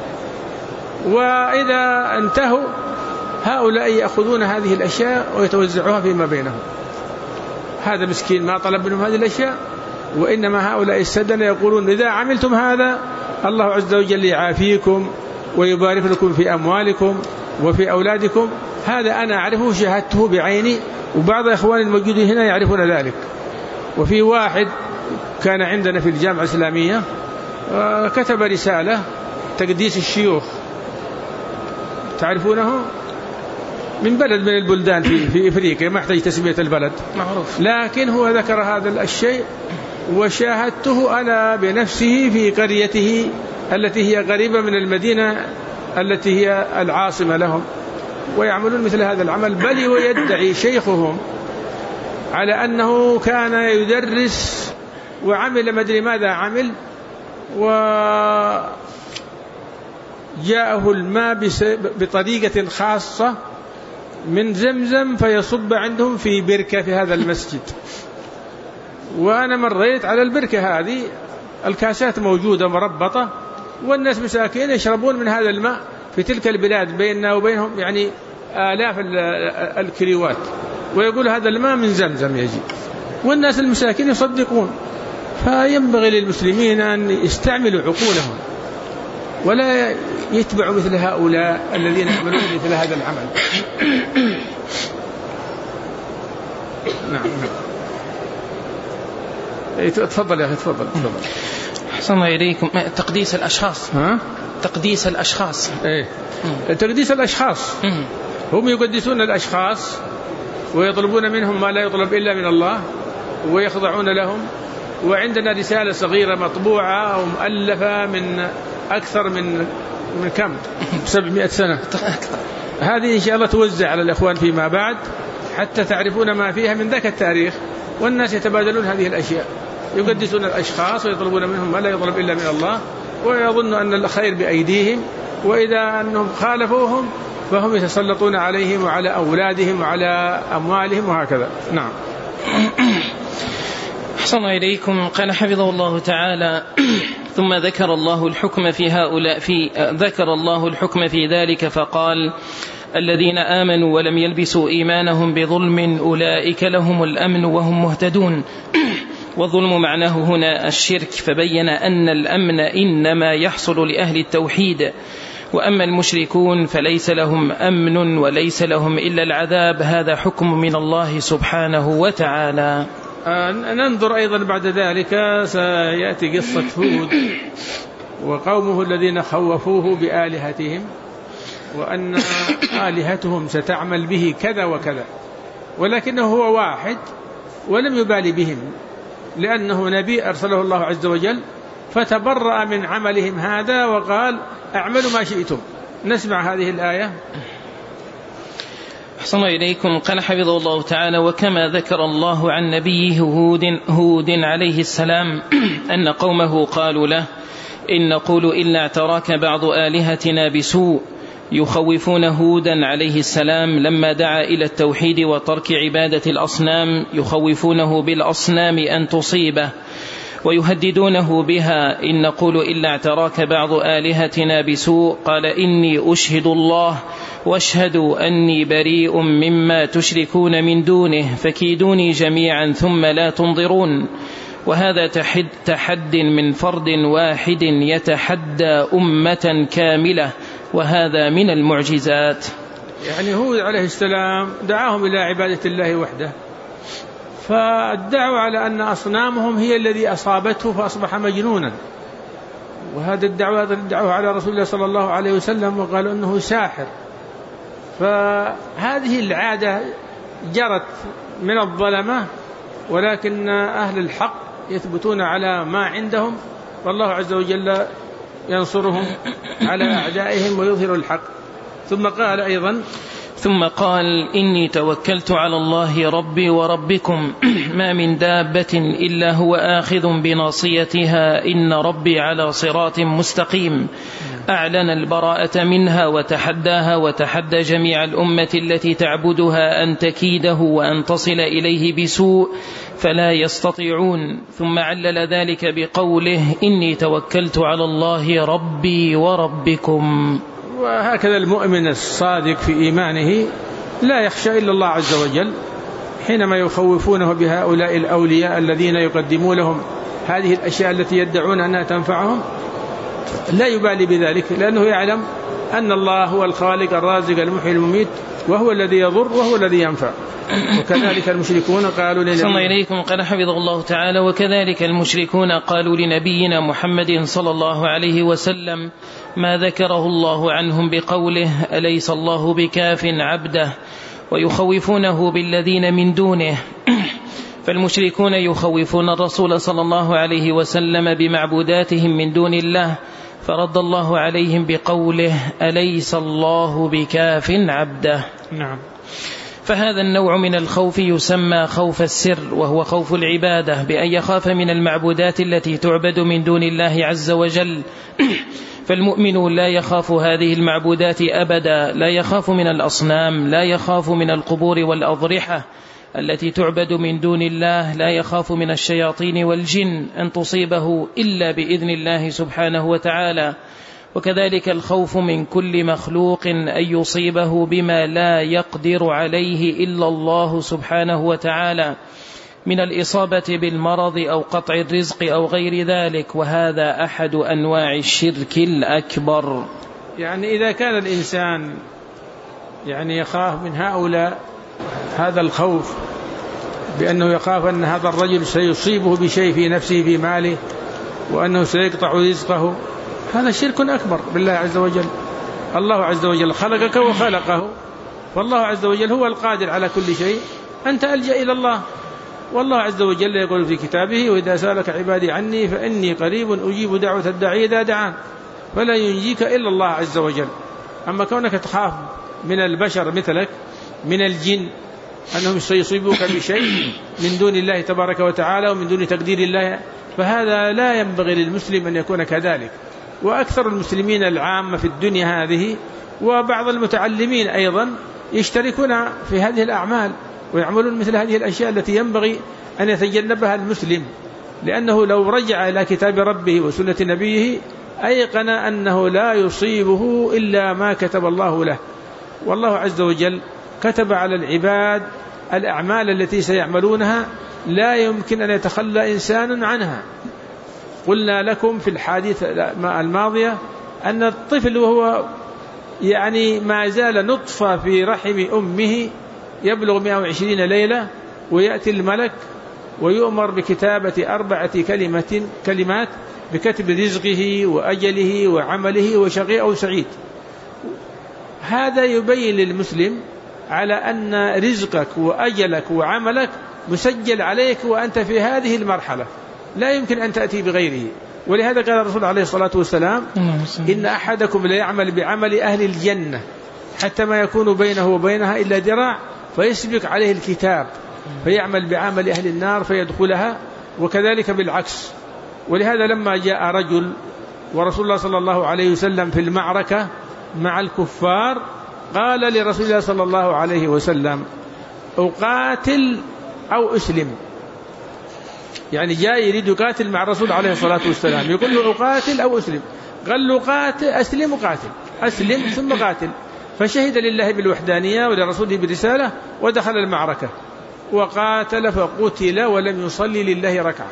Speaker 1: وإذا انتهوا هؤلاء يأخذون هذه الأشياء ويتوزعوها فيما بينهم. هذا مسكين ما طلب منهم هذه الأشياء، وإنما هؤلاء السدنة يقولون إذا عملتم هذا الله عز وجل يعافيكم ويبارك لكم في أموالكم وفي أولادكم. هذا أنا أعرفه، شاهدته بعيني، وبعض إخواني الموجودين هنا يعرفون ذلك. وفي واحد كان عندنا في الجامعة الإسلامية كتب رسالة تقديس الشيوخ، تعرفونه، من بلد من البلدان في إفريقيا، ما يحتاج تسمية البلد معروف، لكن هو ذكر هذا الشيء وشاهدته أنا بنفسه في قريته التي هي قريبة من المدينة التي هي العاصمة لهم، ويعملون مثل هذا العمل. بل ويدعي شيخهم على أنه كان يدرس وعمل مدري ماذا عمل، وجاءه الماء بطريقة خاصة من زمزم فيصب عندهم في بركة في هذا المسجد. وأنا مريت على البركة هذه، الكاسات موجودة مربطة، والناس مساكين يشربون من هذا الماء في تلك البلاد بيننا وبينهم يعني آلاف الكيلوات، ويقول هذا الماء من زمزم يجي، والناس المساكين يصدقون. فينبغي للمسلمين أن يستعملوا عقولهم ولا يتبعوا مثل هؤلاء الذين يعملون مثل هذا العمل. نعم. تفضل يا أخي، تفضل.
Speaker 2: أحسن إليكم. تقديس الأشخاص. تقديس الأشخاص.
Speaker 1: إيه. تقديس الأشخاص. هم يقدسون الأشخاص ويطلبون منهم ما لا يطلب إلا من الله ويخضعون لهم. وعندنا رسالة صغيرة مطبوعة أو مؤلفة من أكثر من كم 700 سنة. هذه إن شاء الله توزع على الإخوان فيما بعد حتى تعرفون ما فيها من ذاك التاريخ، والناس يتبادلون هذه الأشياء، يقدسون الأشخاص ويطلبون منهم ما لا يطلب إلا من الله، ويظن أن الخير بأيديهم، وإذا أنهم خالفوهم فهم يتسلطون عليهم وعلى أولادهم وعلى أموالهم وهكذا. نعم.
Speaker 2: أحسن إليكم. قال حفظه الله تعالى: ثم ذكر الله الحكم في هؤلاء ذكر الله الحكم في ذلك فقال: الذين آمنوا ولم يلبسوا إيمانهم بظلم أولئك لهم الأمن وهم مهتدون. والظلم معناه هنا الشرك، فبين أن الأمن إنما يحصل لأهل التوحيد، وأما المشركون فليس لهم أمن وليس لهم إلا العذاب. هذا حكم من الله سبحانه وتعالى.
Speaker 1: ننظر أيضا بعد ذلك سيأتي قصة هود وقومه الذين خوفوه بآلهتهم، وأن آلهتهم ستعمل به كذا وكذا، ولكنه هو واحد ولم يبالي بهم لأنه نبي أرسله الله عز وجل، فتبرأ من عملهم هذا وقال: اعملوا ما شئتم. نسمع هذه الآية.
Speaker 2: أحسن إليكم. قال حفظه الله تعالى: وكما ذكر الله عن نبيه هود عليه السلام أن قومه قالوا له: إن نقول إلا اعتراك بعض آلهتنا بسوء، يخوفون هودا عليه السلام لما دعا إلى التوحيد وترك عبادة الأصنام، يخوفونه بالأصنام أن تصيبه ويهددونه بها. إن نقول إلا اعتراك بعض آلهتنا بسوء، قال: إني أشهد الله واشهدوا أني بريء مما تشركون من دونه، فكيدوني جميعا ثم لا تنظرون. وهذا تحد من فرد واحد يتحدى أمة كاملة، وهذا من المعجزات.
Speaker 1: يعني هود عليه السلام دعاهم إلى عبادة الله وحده، فادعوا على أن أصنامهم هي الذي أصابته فأصبح مجنونا، وهذا الدعوة على رسول الله صلى الله عليه وسلم، وقالوا أنه ساحر فهذه العادة جرت من الظلمة، ولكن أهل الحق يثبتون على ما عندهم، والله عز وجل ينصرهم على أعدائهم ويظهر الحق. ثم قال أيضا:
Speaker 2: ثم قال: إني توكلت على الله ربي وربكم ما من دابة إلا هو آخذ بناصيتها إن ربي على صراط مستقيم. أعلن البراءة منها وتحداها وتحدى جميع الأمة التي تعبدها أن تكيده وأن تصل إليه بسوء فلا يستطيعون. ثم علل ذلك بقوله: إني توكلت على الله ربي وربكم.
Speaker 1: وهكذا المؤمن الصادق في إيمانه لا يخشى إلا الله عز وجل حينما يخوفونه بهؤلاء الأولياء الذين يقدمون لهم هذه الأشياء التي يدعون أنها تنفعهم، لا يبالي بذلك، لأنه يعلم أن الله هو الخالق الرازق المحيي المميت، وهو الذي يضر وهو الذي ينفع. وكذلك المشركون قالوا لنبينا،
Speaker 2: صلى إليكم قال حفظه الله تعالى: وكذلك المشركون قالوا لنبينا محمد صلى الله عليه وسلم ما ذكره الله عنهم بقوله: أليس الله بكاف عبده، ويخوفونه بالذين من دونه. فالمشركون يخوفون الرسول صلى الله عليه وسلم بمعبوداتهم من دون الله، فرد الله عليهم بقوله: أليس الله بكاف عبده.
Speaker 1: نعم.
Speaker 2: فهذا النوع من الخوف يسمى خوف السر، وهو خوف العبادة، بأن يخاف من المعبودات التي تعبد من دون الله عز وجل. فالمؤمن لا يخاف هذه المعبودات أبدا، لا يخاف من الأصنام، لا يخاف من القبور والأضرحة التي تعبد من دون الله، لا يخاف من الشياطين والجن أن تصيبه إلا بإذن الله سبحانه وتعالى. وكذلك الخوف من كل مخلوق أن يصيبه بما لا يقدر عليه إلا الله سبحانه وتعالى من الإصابة بالمرض أو قطع الرزق أو غير ذلك، وهذا أحد أنواع الشرك الأكبر.
Speaker 1: يعني إذا كان الإنسان يخاف من هؤلاء هذا الخوف بأنه يخاف أن هذا الرجل سيصيبه بشيء في نفسه في ماله، وأنه سيقطع رزقه، هذا شرك أكبر بالله عز وجل. الله عز وجل خلقك وخلقه، والله عز وجل هو القادر على كل شيء، أنت ألجأ إلى الله. والله عز وجل يقول في كتابه: وإذا سألك عبادي عني فإني قريب أجيب دعوة الداعي إذا دعان، فلا ينجيك إلا الله عز وجل. أما كونك تخاف من البشر مثلك من الجن أنهم سيصيبوك بشيء من دون الله تبارك وتعالى ومن دون تقدير الله، فهذا لا ينبغي للمسلم أن يكون كذلك. وأكثر المسلمين العامة في الدنيا هذه وبعض المتعلمين أيضا يشتركون في هذه الأعمال ويعملون مثل هذه الأشياء التي ينبغي أن يتجنبها المسلم، لأنه لو رجع إلى كتاب ربه وسنة نبيه أيقن أنه لا يصيبه إلا ما كتب الله له. والله عز وجل كتب على العباد الأعمال التي سيعملونها لا يمكن أن يتخلى إنسان عنها. قلنا لكم في الحديث الماضية أن الطفل وهو ما زال نطفة في رحم أمه يبلغ 120 ليلة، ويأتي الملك ويؤمر بكتابة 4 كلمات بكتب رزقه وأجله وعمله وشقي أو سعيد. هذا يبين للمسلم على أن رزقك وأجلك وعملك مسجل عليك وأنت في هذه المرحلة، لا يمكن أن تأتي بغيره. ولهذا قال الرسول عليه الصلاة والسلام: إن أحدكم لا يعمل بعمل أهل الجنة حتى ما يكون بينه وبينها إلا ذراع فيسبق عليه الكتاب فيعمل بعمل أهل النار فيدخلها، وكذلك بالعكس. ولهذا لما جاء رجل ورسول الله صلى الله عليه وسلم في المعركة مع الكفار قال لرسول الله صلى الله عليه وسلم: أقاتل أو أسلم؟ جاء يريد يقاتل مع الرسول عليه الصلاة والسلام، يقول له أقاتل أو أسلم؟ قال له قاتل، أسلم وقاتل، أسلم ثم قاتل. فشهد لله بالوحدانية ولرسوله بالرسالة ودخل المعركة وقاتل فقتل ولم يصلي لله ركعة.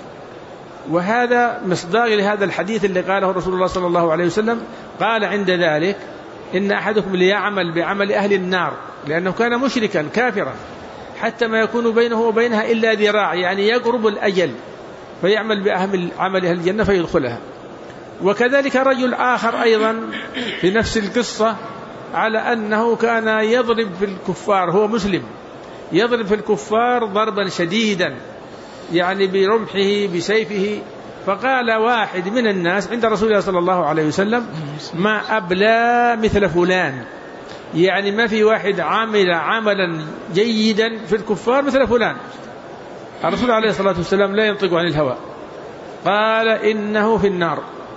Speaker 1: وهذا مصداق لهذا الحديث اللي قاله رسول الله صلى الله عليه وسلم. قال عند ذلك: إن أحدكم ليعمل بعمل أهل النار، لأنه كان مشركا كافرا، حتى ما يكون بينه وبينها إلا ذراع، يقرب الأجل، فيعمل بعمل أهل الجنة فيدخلها. وكذلك رجل آخر أيضا في نفس القصة على أنه كان يضرب في الكفار، هو مسلم، يضرب في الكفار ضربا شديدا يعني برمحه بسيفه. فقال واحد من الناس عند رسول الله صلى الله عليه وسلم: ما أبلى مثل فلان، يعني ما في واحد عمل عملا جيدا في الكفار مثل فلان. الرسول عليه الصلاة والسلام لا ينطق عن الهوى، قال: إنه في النار.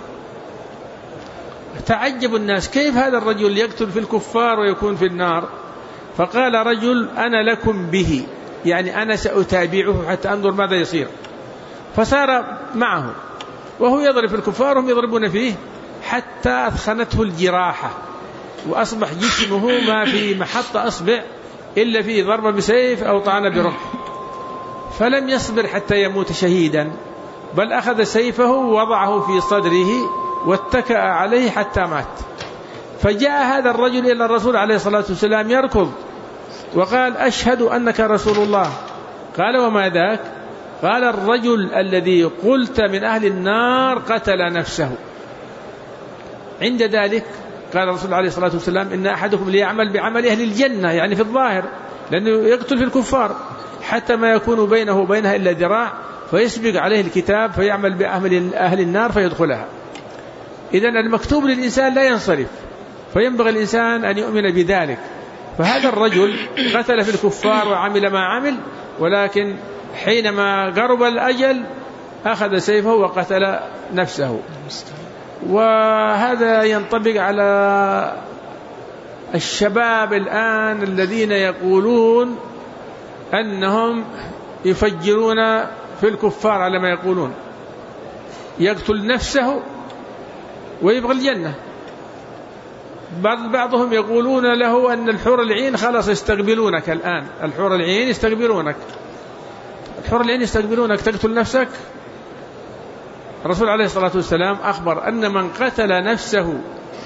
Speaker 1: تعجب الناس: كيف هذا الرجل يقتل في الكفار ويكون في النار؟ فقال رجل: أنا لكم به، يعني أنا سأتابعه حتى أنظر ماذا يصير. فسار معه وهو يضرب في الكفار وهم يضربون فيه حتى أثخنته الجراحة، وأصبح جسمه ما في محط أصبع إلا فيه ضربة بسيف أو طعنة برمح. فلم يصبر حتى يموت شهيدا، بل أخذ سيفه ووضعه في صدره واتكأ عليه حتى مات. فجاء هذا الرجل إلى الرسول عليه الصلاة والسلام يركض وقال: أشهد أنك رسول الله. قال: وما ذاك؟ قال: الرجل الذي قلت من أهل النار قتل نفسه. عند ذلك قال الرسول عليه الصلاة والسلام: إن أحدكم ليعمل بعمل أهل الجنة، يعني في الظاهر، لأنه يقتل في الكفار، حتى ما يكون بينه وبينها إلا ذراع، فيسبق عليه الكتاب فيعمل بعمل أهل النار فيدخلها. إذن المكتوب للإنسان لا ينصرف، فينبغي الإنسان أن يؤمن بذلك. فهذا الرجل قتل في الكفار وعمل ما عمل، ولكن حينما قرب الأجل أخذ سيفه وقتل نفسه. وهذا ينطبق على الشباب الآن الذين يقولون أنهم يفجرون في الكفار على ما يقولون، يقتل نفسه ويبغى الجنة. بعضهم يقولون له أن الحور العين خلاص يستقبلونك الآن، الحور العين يستقبلونك، الحور العين يستقبلونك تقتل نفسك. الرسول عليه الصلاة والسلام أخبر أن من قتل نفسه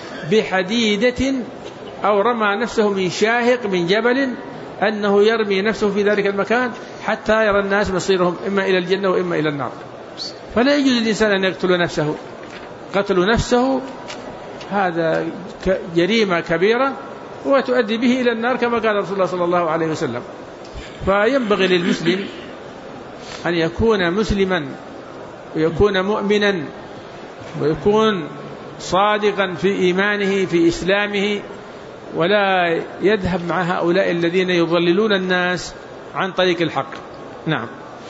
Speaker 1: بحديدة أو رمى نفسه من شاهق من جبل أنه يرمي نفسه في ذلك المكان حتى يرى الناس مصيرهم إما إلى الجنة وإما إلى النار. فلا يجوز للإنسان أن يقتل نفسه. قتل نفسه هذا جريمة كبيرة وتؤدي به إلى النار كما قال رسول الله صلى الله عليه وسلم. فينبغي للمسلم أن يكون مسلما ويكون مؤمنا ويكون صادقا في إيمانه في إسلامه، ولا يذهب مع هؤلاء الذين يضللون الناس عن طريق الحق. نعم.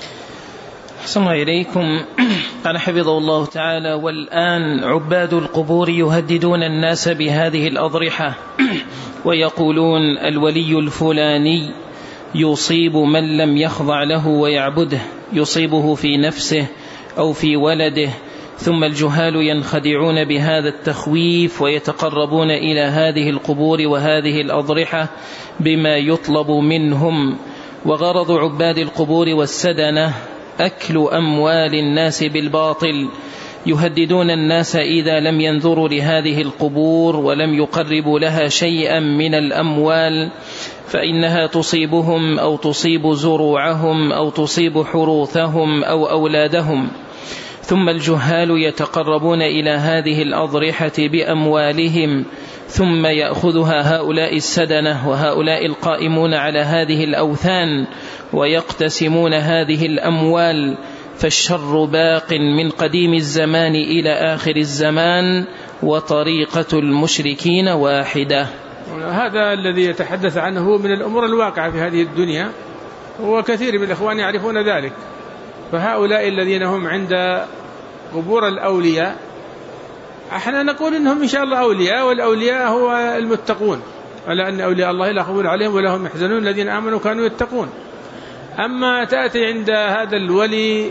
Speaker 2: أحسن الله إليكم. قال حفظه الله تعالى: والآن عباد القبور يهددون الناس بهذه الأضرحة ويقولون الولي الفلاني يصيب من لم يخضع له ويعبده، يصيبه في نفسه أو في ولده. ثم الجهال ينخدعون بهذا التخويف ويتقربون إلى هذه القبور وهذه الأضرحة بما يطلب منهم. وغرض عباد القبور والسدنة أكل أموال الناس بالباطل، يهددون الناس إذا لم ينظروا لهذه القبور ولم يقربوا لها شيئا من الأموال فإنها تصيبهم أو تصيب زروعهم أو تصيب حروثهم أو أولادهم. ثم الجهال يتقربون إلى هذه الأضرحة بأموالهم، ثم يأخذها هؤلاء السدنة وهؤلاء القائمون على هذه الأوثان ويقتسمون هذه الأموال. فالشر باق من قديم الزمان إلى آخر الزمان، وطريقة المشركين واحدة.
Speaker 1: هذا الذي يتحدث عنه من الأمور الواقعة في هذه الدنيا، وكثير من الإخوان يعرفون ذلك. فهؤلاء الذين هم عند قبور الأولياء احنا نقول إنهم إن شاء الله أولياء، والأولياء هو المتقون، ألا أن أولياء الله لا خوف عليهم ولا هم يحزنون الذين آمنوا كانوا يتقون. أما تأتي عند هذا الولي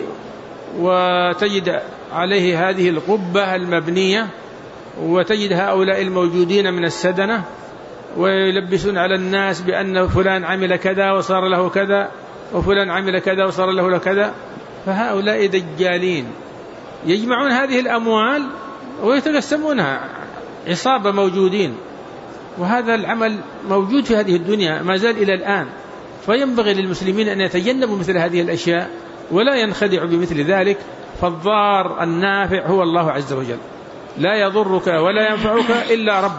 Speaker 1: وتجد عليه هذه القبة المبنية، وتجد هؤلاء الموجودين من السدنة ويلبسون على الناس بأن فلان عمل كذا وصار له كذا، وفلان عمل كذا وصار له كذا. فهؤلاء دجالين يجمعون هذه الأموال ويتقسمونها، عصابة موجودين، وهذا العمل موجود في هذه الدنيا ما زال إلى الآن. فينبغي للمسلمين أن يتجنبوا مثل هذه الأشياء ولا ينخدعوا بمثل ذلك. فالضار النافع هو الله عز وجل، لا يضرك ولا ينفعك إلا ربك،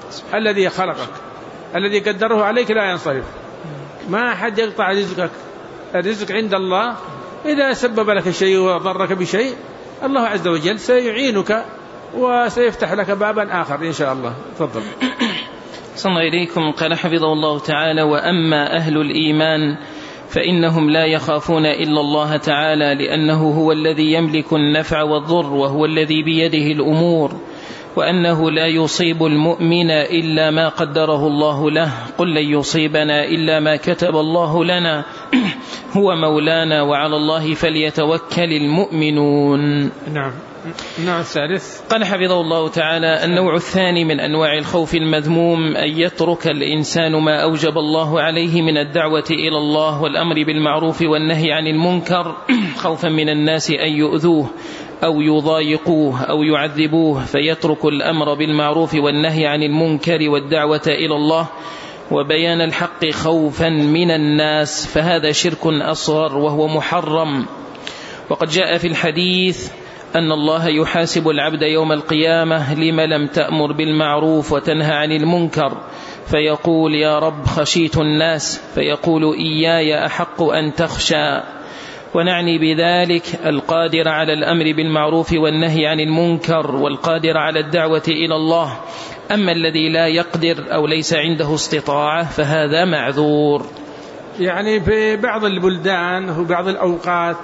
Speaker 1: الذي خلقك الذي قدره عليك لا ينصرف، ما أحد يقطع رزقك، الرزق عند الله. إذا سبب لك شيء وضرك بشيء الله عز وجل سيعينك وسيفتح لك بابا آخر إن شاء الله. تفضل.
Speaker 2: صلى الله إليكم. قال حفظه الله تعالى: وأما أهل الإيمان فإنهم لا يخافون إلا الله تعالى، لأنه هو الذي يملك النفع والضر، وهو الذي بيده الأمور، وأنه لا يصيب المؤمن إلا ما قدره الله له. قل لن يصيبنا إلا ما كتب الله لنا هو مولانا وعلى الله فليتوكل المؤمنون.
Speaker 1: نعم. النوع الثالث.
Speaker 2: قال حفظه الله تعالى: النوع الثاني من أنواع الخوف المذموم أن يترك الإنسان ما أوجب الله عليه من الدعوة إلى الله والأمر بالمعروف والنهي عن المنكر خوفا من الناس أن يؤذوه أو يضايقوه أو يعذبوه، فيترك الأمر بالمعروف والنهي عن المنكر والدعوة إلى الله وبيان الحق خوفا من الناس، فهذا شرك أصغر وهو محرم. وقد جاء في الحديث أن الله يحاسب العبد يوم القيامة لما لم تأمر بالمعروف وتنهى عن المنكر، فيقول: يا رب خشيت الناس، فيقول: إياي أحق أن تخشى. ونعني بذلك القادر على الأمر بالمعروف والنهي عن المنكر والقادر على الدعوة إلى الله. أما الذي لا يقدر أو ليس عنده استطاعة فهذا معذور.
Speaker 1: يعني في بعض البلدان وبعض الأوقات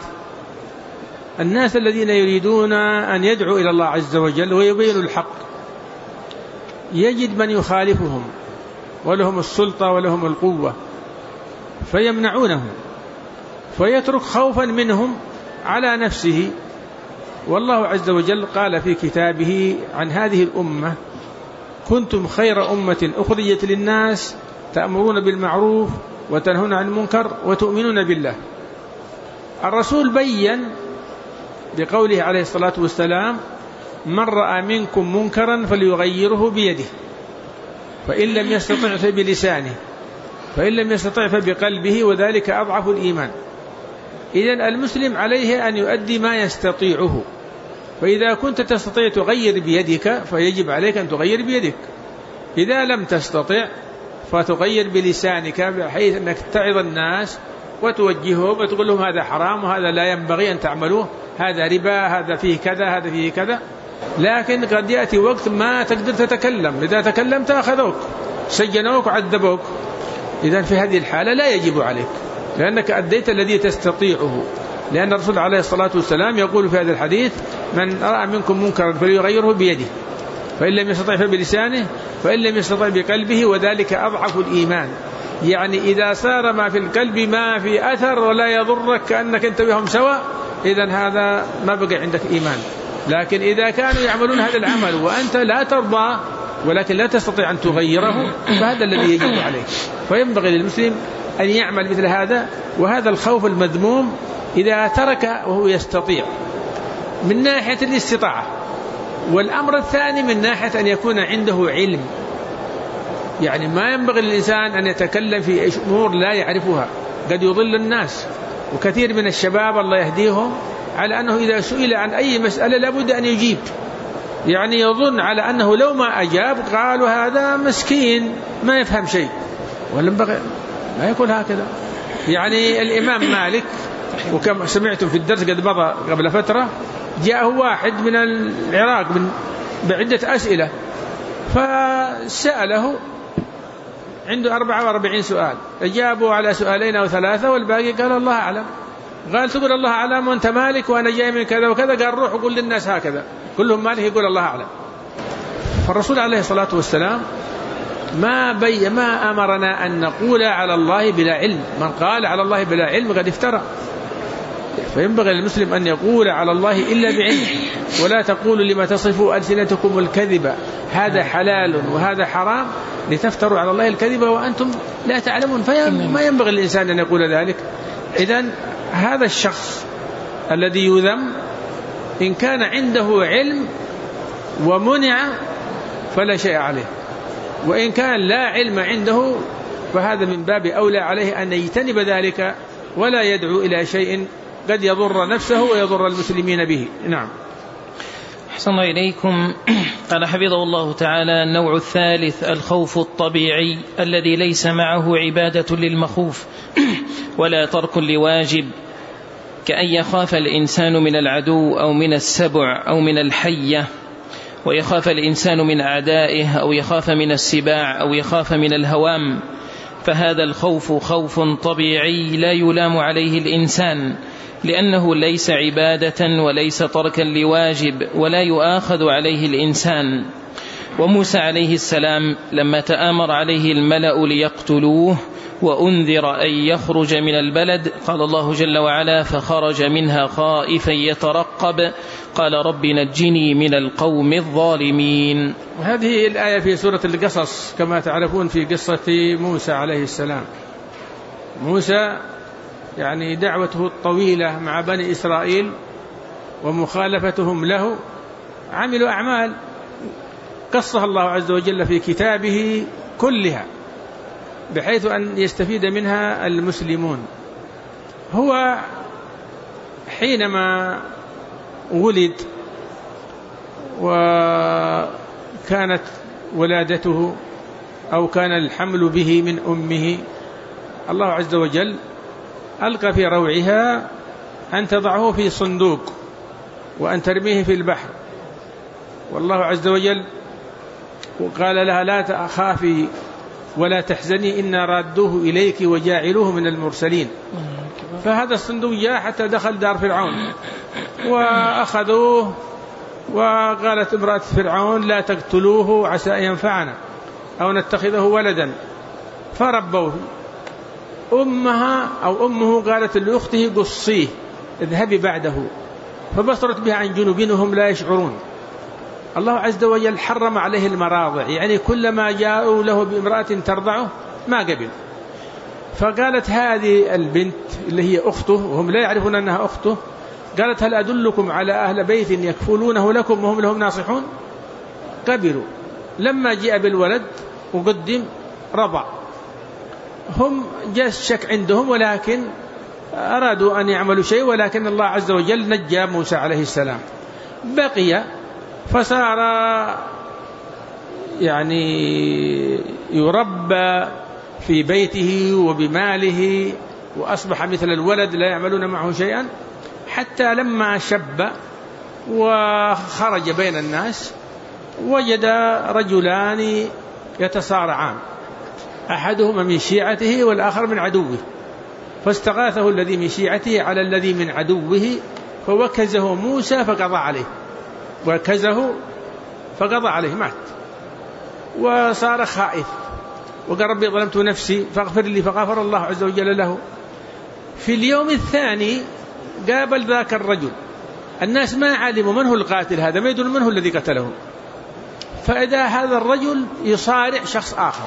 Speaker 1: الناس الذين يريدون أن يدعوا إلى الله عز وجل ويبينوا الحق يجد من يخالفهم ولهم السلطة ولهم القوة فيمنعونهم، فيترك خوفا منهم على نفسه. والله عز وجل قال في كتابه عن هذه الأمة: كنتم خير أمة أخرجت للناس تأمرون بالمعروف وتنهون عن المنكر وتؤمنون بالله. الرسول بيّن بقوله عليه الصلاة والسلام: من رأى منكم منكرا فليغيره بيده، فإن لم يستطع فبلسانه، فإن لم يستطع فبقلبه، وذلك أضعف الإيمان. إذن المسلم عليه أن يؤدي ما يستطيعه، فإذا كنت تستطيع تغير بيدك فيجب عليك أن تغير بيدك، إذا لم تستطع فتغير بلسانك، بحيث أنك تعظ الناس وتوجههم وتقول لهم هذا حرام وهذا لا ينبغي أن تعملوه، هذا ربا، هذا فيه كذا، هذا فيه كذا. لكن قد يأتي وقت ما تقدر تتكلم، إذا تكلمت أخذوك سجنوك وعذبوك. إذن في هذه الحالة لا يجب عليك، لأنك أديت الذي تستطيعه، لأن الرسول عليه الصلاة والسلام يقول في هذا الحديث: من رأى منكم منكرا فليغيره بيده، فإن لم يستطع فبلسانه، فإن لم يستطع بقلبه، وذلك أضعف الإيمان. يعني إذا صار ما في القلب ما في أثر ولا يضرك كأنك أنت بهم سواء، إذن هذا ما بقى عندك إيمان. لكن إذا كانوا يعملون هذا العمل وأنت لا ترضى ولكن لا تستطيع أن تغيره، فهذا الذي يجب عليك. فينبغي للمسلم أن يعمل مثل هذا، وهذا الخوف المذموم إذا ترك وهو يستطيع من ناحية الاستطاعة. والأمر الثاني من ناحية أن يكون عنده علم، يعني ما ينبغي للإنسان أن يتكلم في أمور لا يعرفها، قد يضل الناس. وكثير من الشباب الله يهديهم على أنه إذا سئل عن أي مسألة لابد أن يجيب، يعني يظن على أنه لو ما أجاب قالوا هذا مسكين ما يفهم شيء، ولنبغي ما يكون هكذا. يعني الإمام مالك، وكما سمعتم في الدرس قد مضى قبل فترة، جاءه واحد من العراق بعدة أسئلة، فسأله عنده 44 سؤال، أجابوا على 2 أو 3 والباقي قال الله أعلم. قال: تقول الله أعلم وأنت مالك وأنا جاي من كذا وكذا؟ قال: روح وقول للناس هكذا، كلهم مالك يقول الله أعلم. فالرسول عليه الصلاة والسلام ما أمرنا أن نقول على الله بلا علم، من قال على الله بلا علم قد افترى. فينبغي للمسلم أن يقول على الله إلا بعلم، ولا تقولوا لما تصفوا ألسنتكم الكذب هذا حلال وهذا حرام لتفتروا على الله الكذب وأنتم لا تعلمون. فما ينبغي للإنسان أن يقول ذلك. إذن هذا الشخص الذي يذم إن كان عنده علم ومنع فلا شيء عليه، وإن كان لا علم عنده فهذا من باب أولى عليه أن يجتنب ذلك ولا يدعو إلى شيء قد يضر نفسه ويضر المسلمين به. نعم.
Speaker 2: أحسن الله إليكم. قال حفظه الله تعالى: النوع الثالث الخوف الطبيعي الذي ليس معه عبادة للمخوف ولا ترك لواجب، كأن يخاف الإنسان من العدو أو من السبع أو من الحية، ويخاف الإنسان من أعدائه، أو يخاف من السباع، أو يخاف من الهوام، فهذا الخوف خوف طبيعي لا يلام عليه الإنسان، لأنه ليس عبادة وليس تركا لواجب ولا يؤاخذ عليه الإنسان. وموسى عليه السلام لما تآمر عليه الملأ ليقتلوه وأنذر أن يخرج من البلد، قال الله جل وعلا: فخرج منها خائفا يترقب قال رب نجني من القوم الظالمين.
Speaker 1: هذه الآية في سورة القصص كما تعرفون في قصة موسى عليه السلام. موسى يعني دعوته الطويلة مع بني إسرائيل ومخالفتهم له، عملوا أعمال قصها الله عز وجل في كتابه كلها بحيث أن يستفيد منها المسلمون. هو حينما ولد وكانت ولادته أو كان الحمل به من أمه، الله عز وجل ألقى في روعها أن تضعه في صندوق وأن ترميه في البحر، والله عز وجل وقال لها: لا تخافي ولا تحزني إنا رادوه إليك وجاعلوه من المرسلين. فهذا الصندوق جاء حتى دخل دار فرعون وأخذوه، وقالت امرأة فرعون: لا تقتلوه عسى أن ينفعنا أو نتخذه ولدا. فربوه. أمه قالت لأخته: قصيه اذهبي بعده، فبصرت به عن جنوبهم وهم لا يشعرون. الله عز وجل حرم عليه المراضع، يعني كلما جاءوا له بامرأة ترضعه ما قبل. فقالت هذه البنت اللي هي أخته وهم لا يعرفون أنها أخته، قالت: هل أدلكم على أهل بيت يكفلونه لكم وهم لهم ناصحون؟ قبلوا. لما جاء بالولد وقدم رضع، هم جاء الشك عندهم ولكن أرادوا أن يعملوا شيء، ولكن الله عز وجل نجى موسى عليه السلام. بقي فصار يعني يربى في بيته وبماله، وأصبح مثل الولد لا يعملون معه شيئا، حتى لما شب وخرج بين الناس وجد رجلان يتصارعان، أحدهما من شيعته والآخر من عدوه، فاستغاثه الذي من شيعته على الذي من عدوه فوكزه موسى فقضى عليه، وكزه فقضى عليه، مات وصار خائف وقال: ربي ظلمت نفسي فاغفر لي، فغفر الله عز وجل له. في اليوم الثاني قابل ذاك الرجل، الناس ما علموا من هو القاتل، هذا ما يدرون من هو الذي قتله، فإذا هذا الرجل يصارع شخص آخر،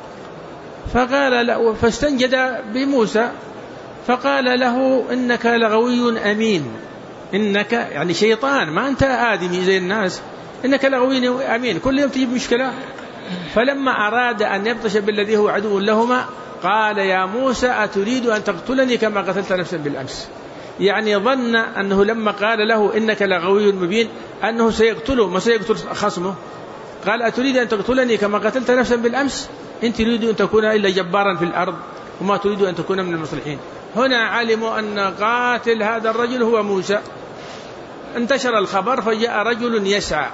Speaker 1: فقال له فاستنجد بموسى فقال له: إنك لغوي أمين، إنك يعني شيطان، ما أنت آدمي زي الناس، إنك لغوي أمين، كل يوم تجيب مشكلة. فلما أراد أن يبطش بالذي هو عدو لهما قال: يا موسى أتريد أن تقتلني كما قتلت نفسا بالأمس؟ يعني ظن أنه لما قال له إنك لغوي مبين أنه سيقتله، ما سيقتل خصمه. قال: أتريد أن تقتلني كما قتلت نفسا بالأمس؟ إن تريد أن تكون إلا جبارا في الأرض وما تريد أن تكون من المصلحين. هنا علموا أن قاتل هذا الرجل هو موسى. انتشر الخبر فجاء رجل يسعى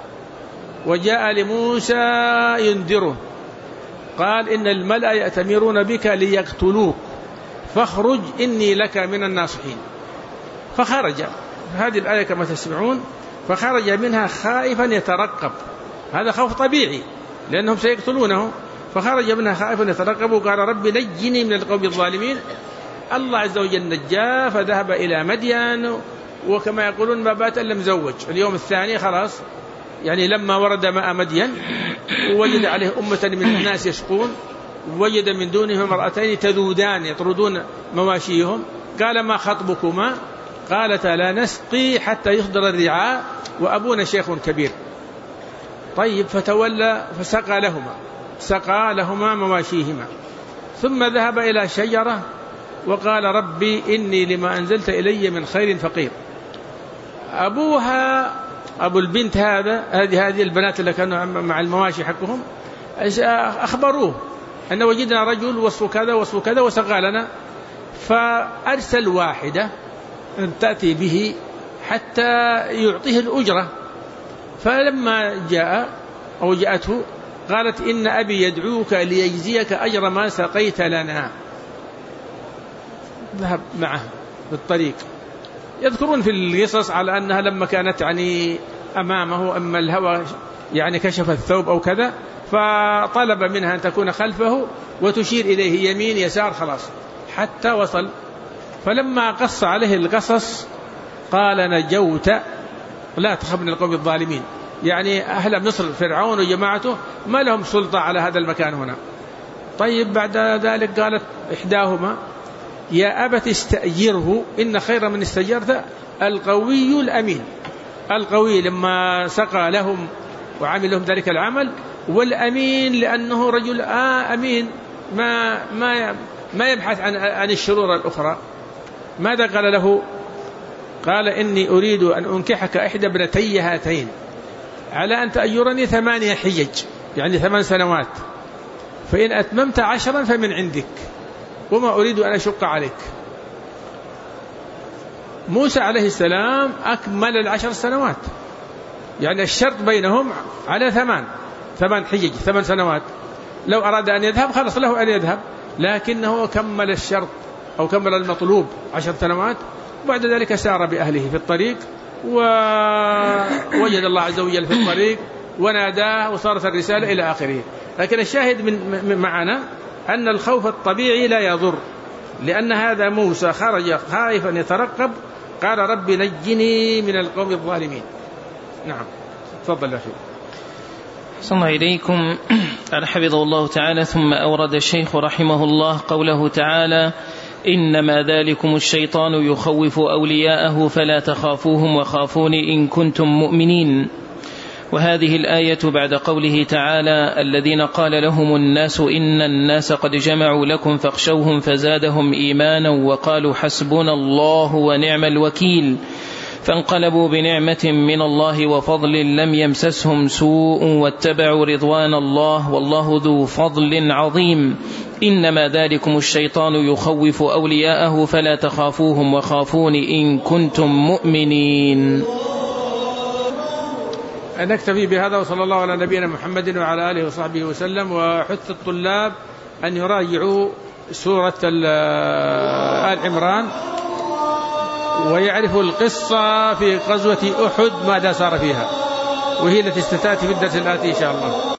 Speaker 1: وجاء لموسى ينذره، قال: إن الملأ يأتمرون بك ليقتلوك فاخرج إني لك من الناصحين. فخرج، هذه الآية كما تسمعون، فخرج منها خائفا يترقب، هذا خوف طبيعي لأنهم سيقتلونه، فخرج منها خائفا يترقب وقال: رب نجني من القوم الظالمين. الله عز وجل نجاه فذهب إلى مدين، وكما يقولون ما بات إلا مزوج. اليوم الثاني خلاص، يعني لما ورد ماء مدين ووجد عليه أمة من الناس يسقون، وجد من دونهم امرأتين تذودان يطردون مواشيهم، قال: ما خطبكما؟ قالتا: لا نسقي حتى يصدر الرعاء وأبونا شيخ كبير. طيب، فتولى سقى لهما مواشيهما، ثم ذهب إلى شجرة وقال: ربي إني لما أنزلت إلي من خير فقير. أبوها أبو البنت هذه البنات اللي كانوا مع المواشي حقهم أخبروه أن وجدنا رجل وصف كذا وصف كذا وسقى لنا، فأرسل واحدة أن تأتي به حتى يعطيه الأجرة. فلما جاءته قالت إن أبي يدعوك ليجزيك أجر ما سقيت لنا. ذهب معه بالطريق. يذكرون في القصص على أنها لما كانت يعني أمامه أما الهوى يعني كشف الثوب أو كذا، فطلب منها أن تكون خلفه وتشير إليه يمين يسار خلاص حتى وصل. فلما قص عليه القصص قال نجوت لا تخف من القوم الظالمين، يعني أهل مصر فرعون وجماعته ما لهم سلطة على هذا المكان هنا. طيب بعد ذلك قالت إحداهما يا أبت استأجره إن خير من استأجرت القوي الأمين. القوي لما سقى لهم وعمل لهم ذلك العمل، والأمين لأنه رجل أمين ما يبحث عن الشرور الأخرى. ماذا قال له؟ قال إني أريد أن أنكحك إحدى ابنتي هاتين على أن تأجرني 8 حجج، يعني 8 سنوات، فإن أتممت 10 فمن عندك وما أريد أن أشق عليك. موسى عليه السلام أكمل 10 سنوات، يعني الشرط بينهم على 8 حجج 8 سنوات. لو أراد أن يذهب خلص له أن يذهب، لكنه كمل الشرط أو كمل المطلوب 10 سنوات. بعد ذلك سار بأهله في الطريق ووجد الله عز وجل في الطريق وناداه وصارت الرسالة إلى آخره. لكن الشاهد من معنا أن الخوف الطبيعي لا يضر، لأن هذا موسى خرج خائفا يترقب، قال رب نجني من القوم الظالمين. نعم تفضل أخي.
Speaker 2: صلى الله إليكم. حفظه الله تعالى. ثم أورد الشيخ رحمه الله قوله تعالى إنما ذلكم الشيطان يخوف أولياءه فلا تخافوهم وخافون إن كنتم مؤمنين. وهذه الآية بعد قوله تعالى الذين قال لهم الناس إن الناس قد جمعوا لكم فاخشوهم فزادهم إيمانا وقالوا حسبنا الله ونعم الوكيل، فانقلبوا بنعمة من الله وفضل لم يمسسهم سوء واتبعوا رضوان الله والله ذو فضل عظيم. إنما ذلكم الشيطان يخوف أولياءه فلا تخافوهم وخافون إن كنتم مؤمنين.
Speaker 1: نكتفي بهذا وصلى الله على نبينا محمد وعلى آله وصحبه وسلم. وحث الطلاب أن يراجعوا سورة آل عمران ويعرفوا القصة في غزوة أحد ماذا صار فيها، وهي التي ستأتي في الدرس الآتي إن شاء الله.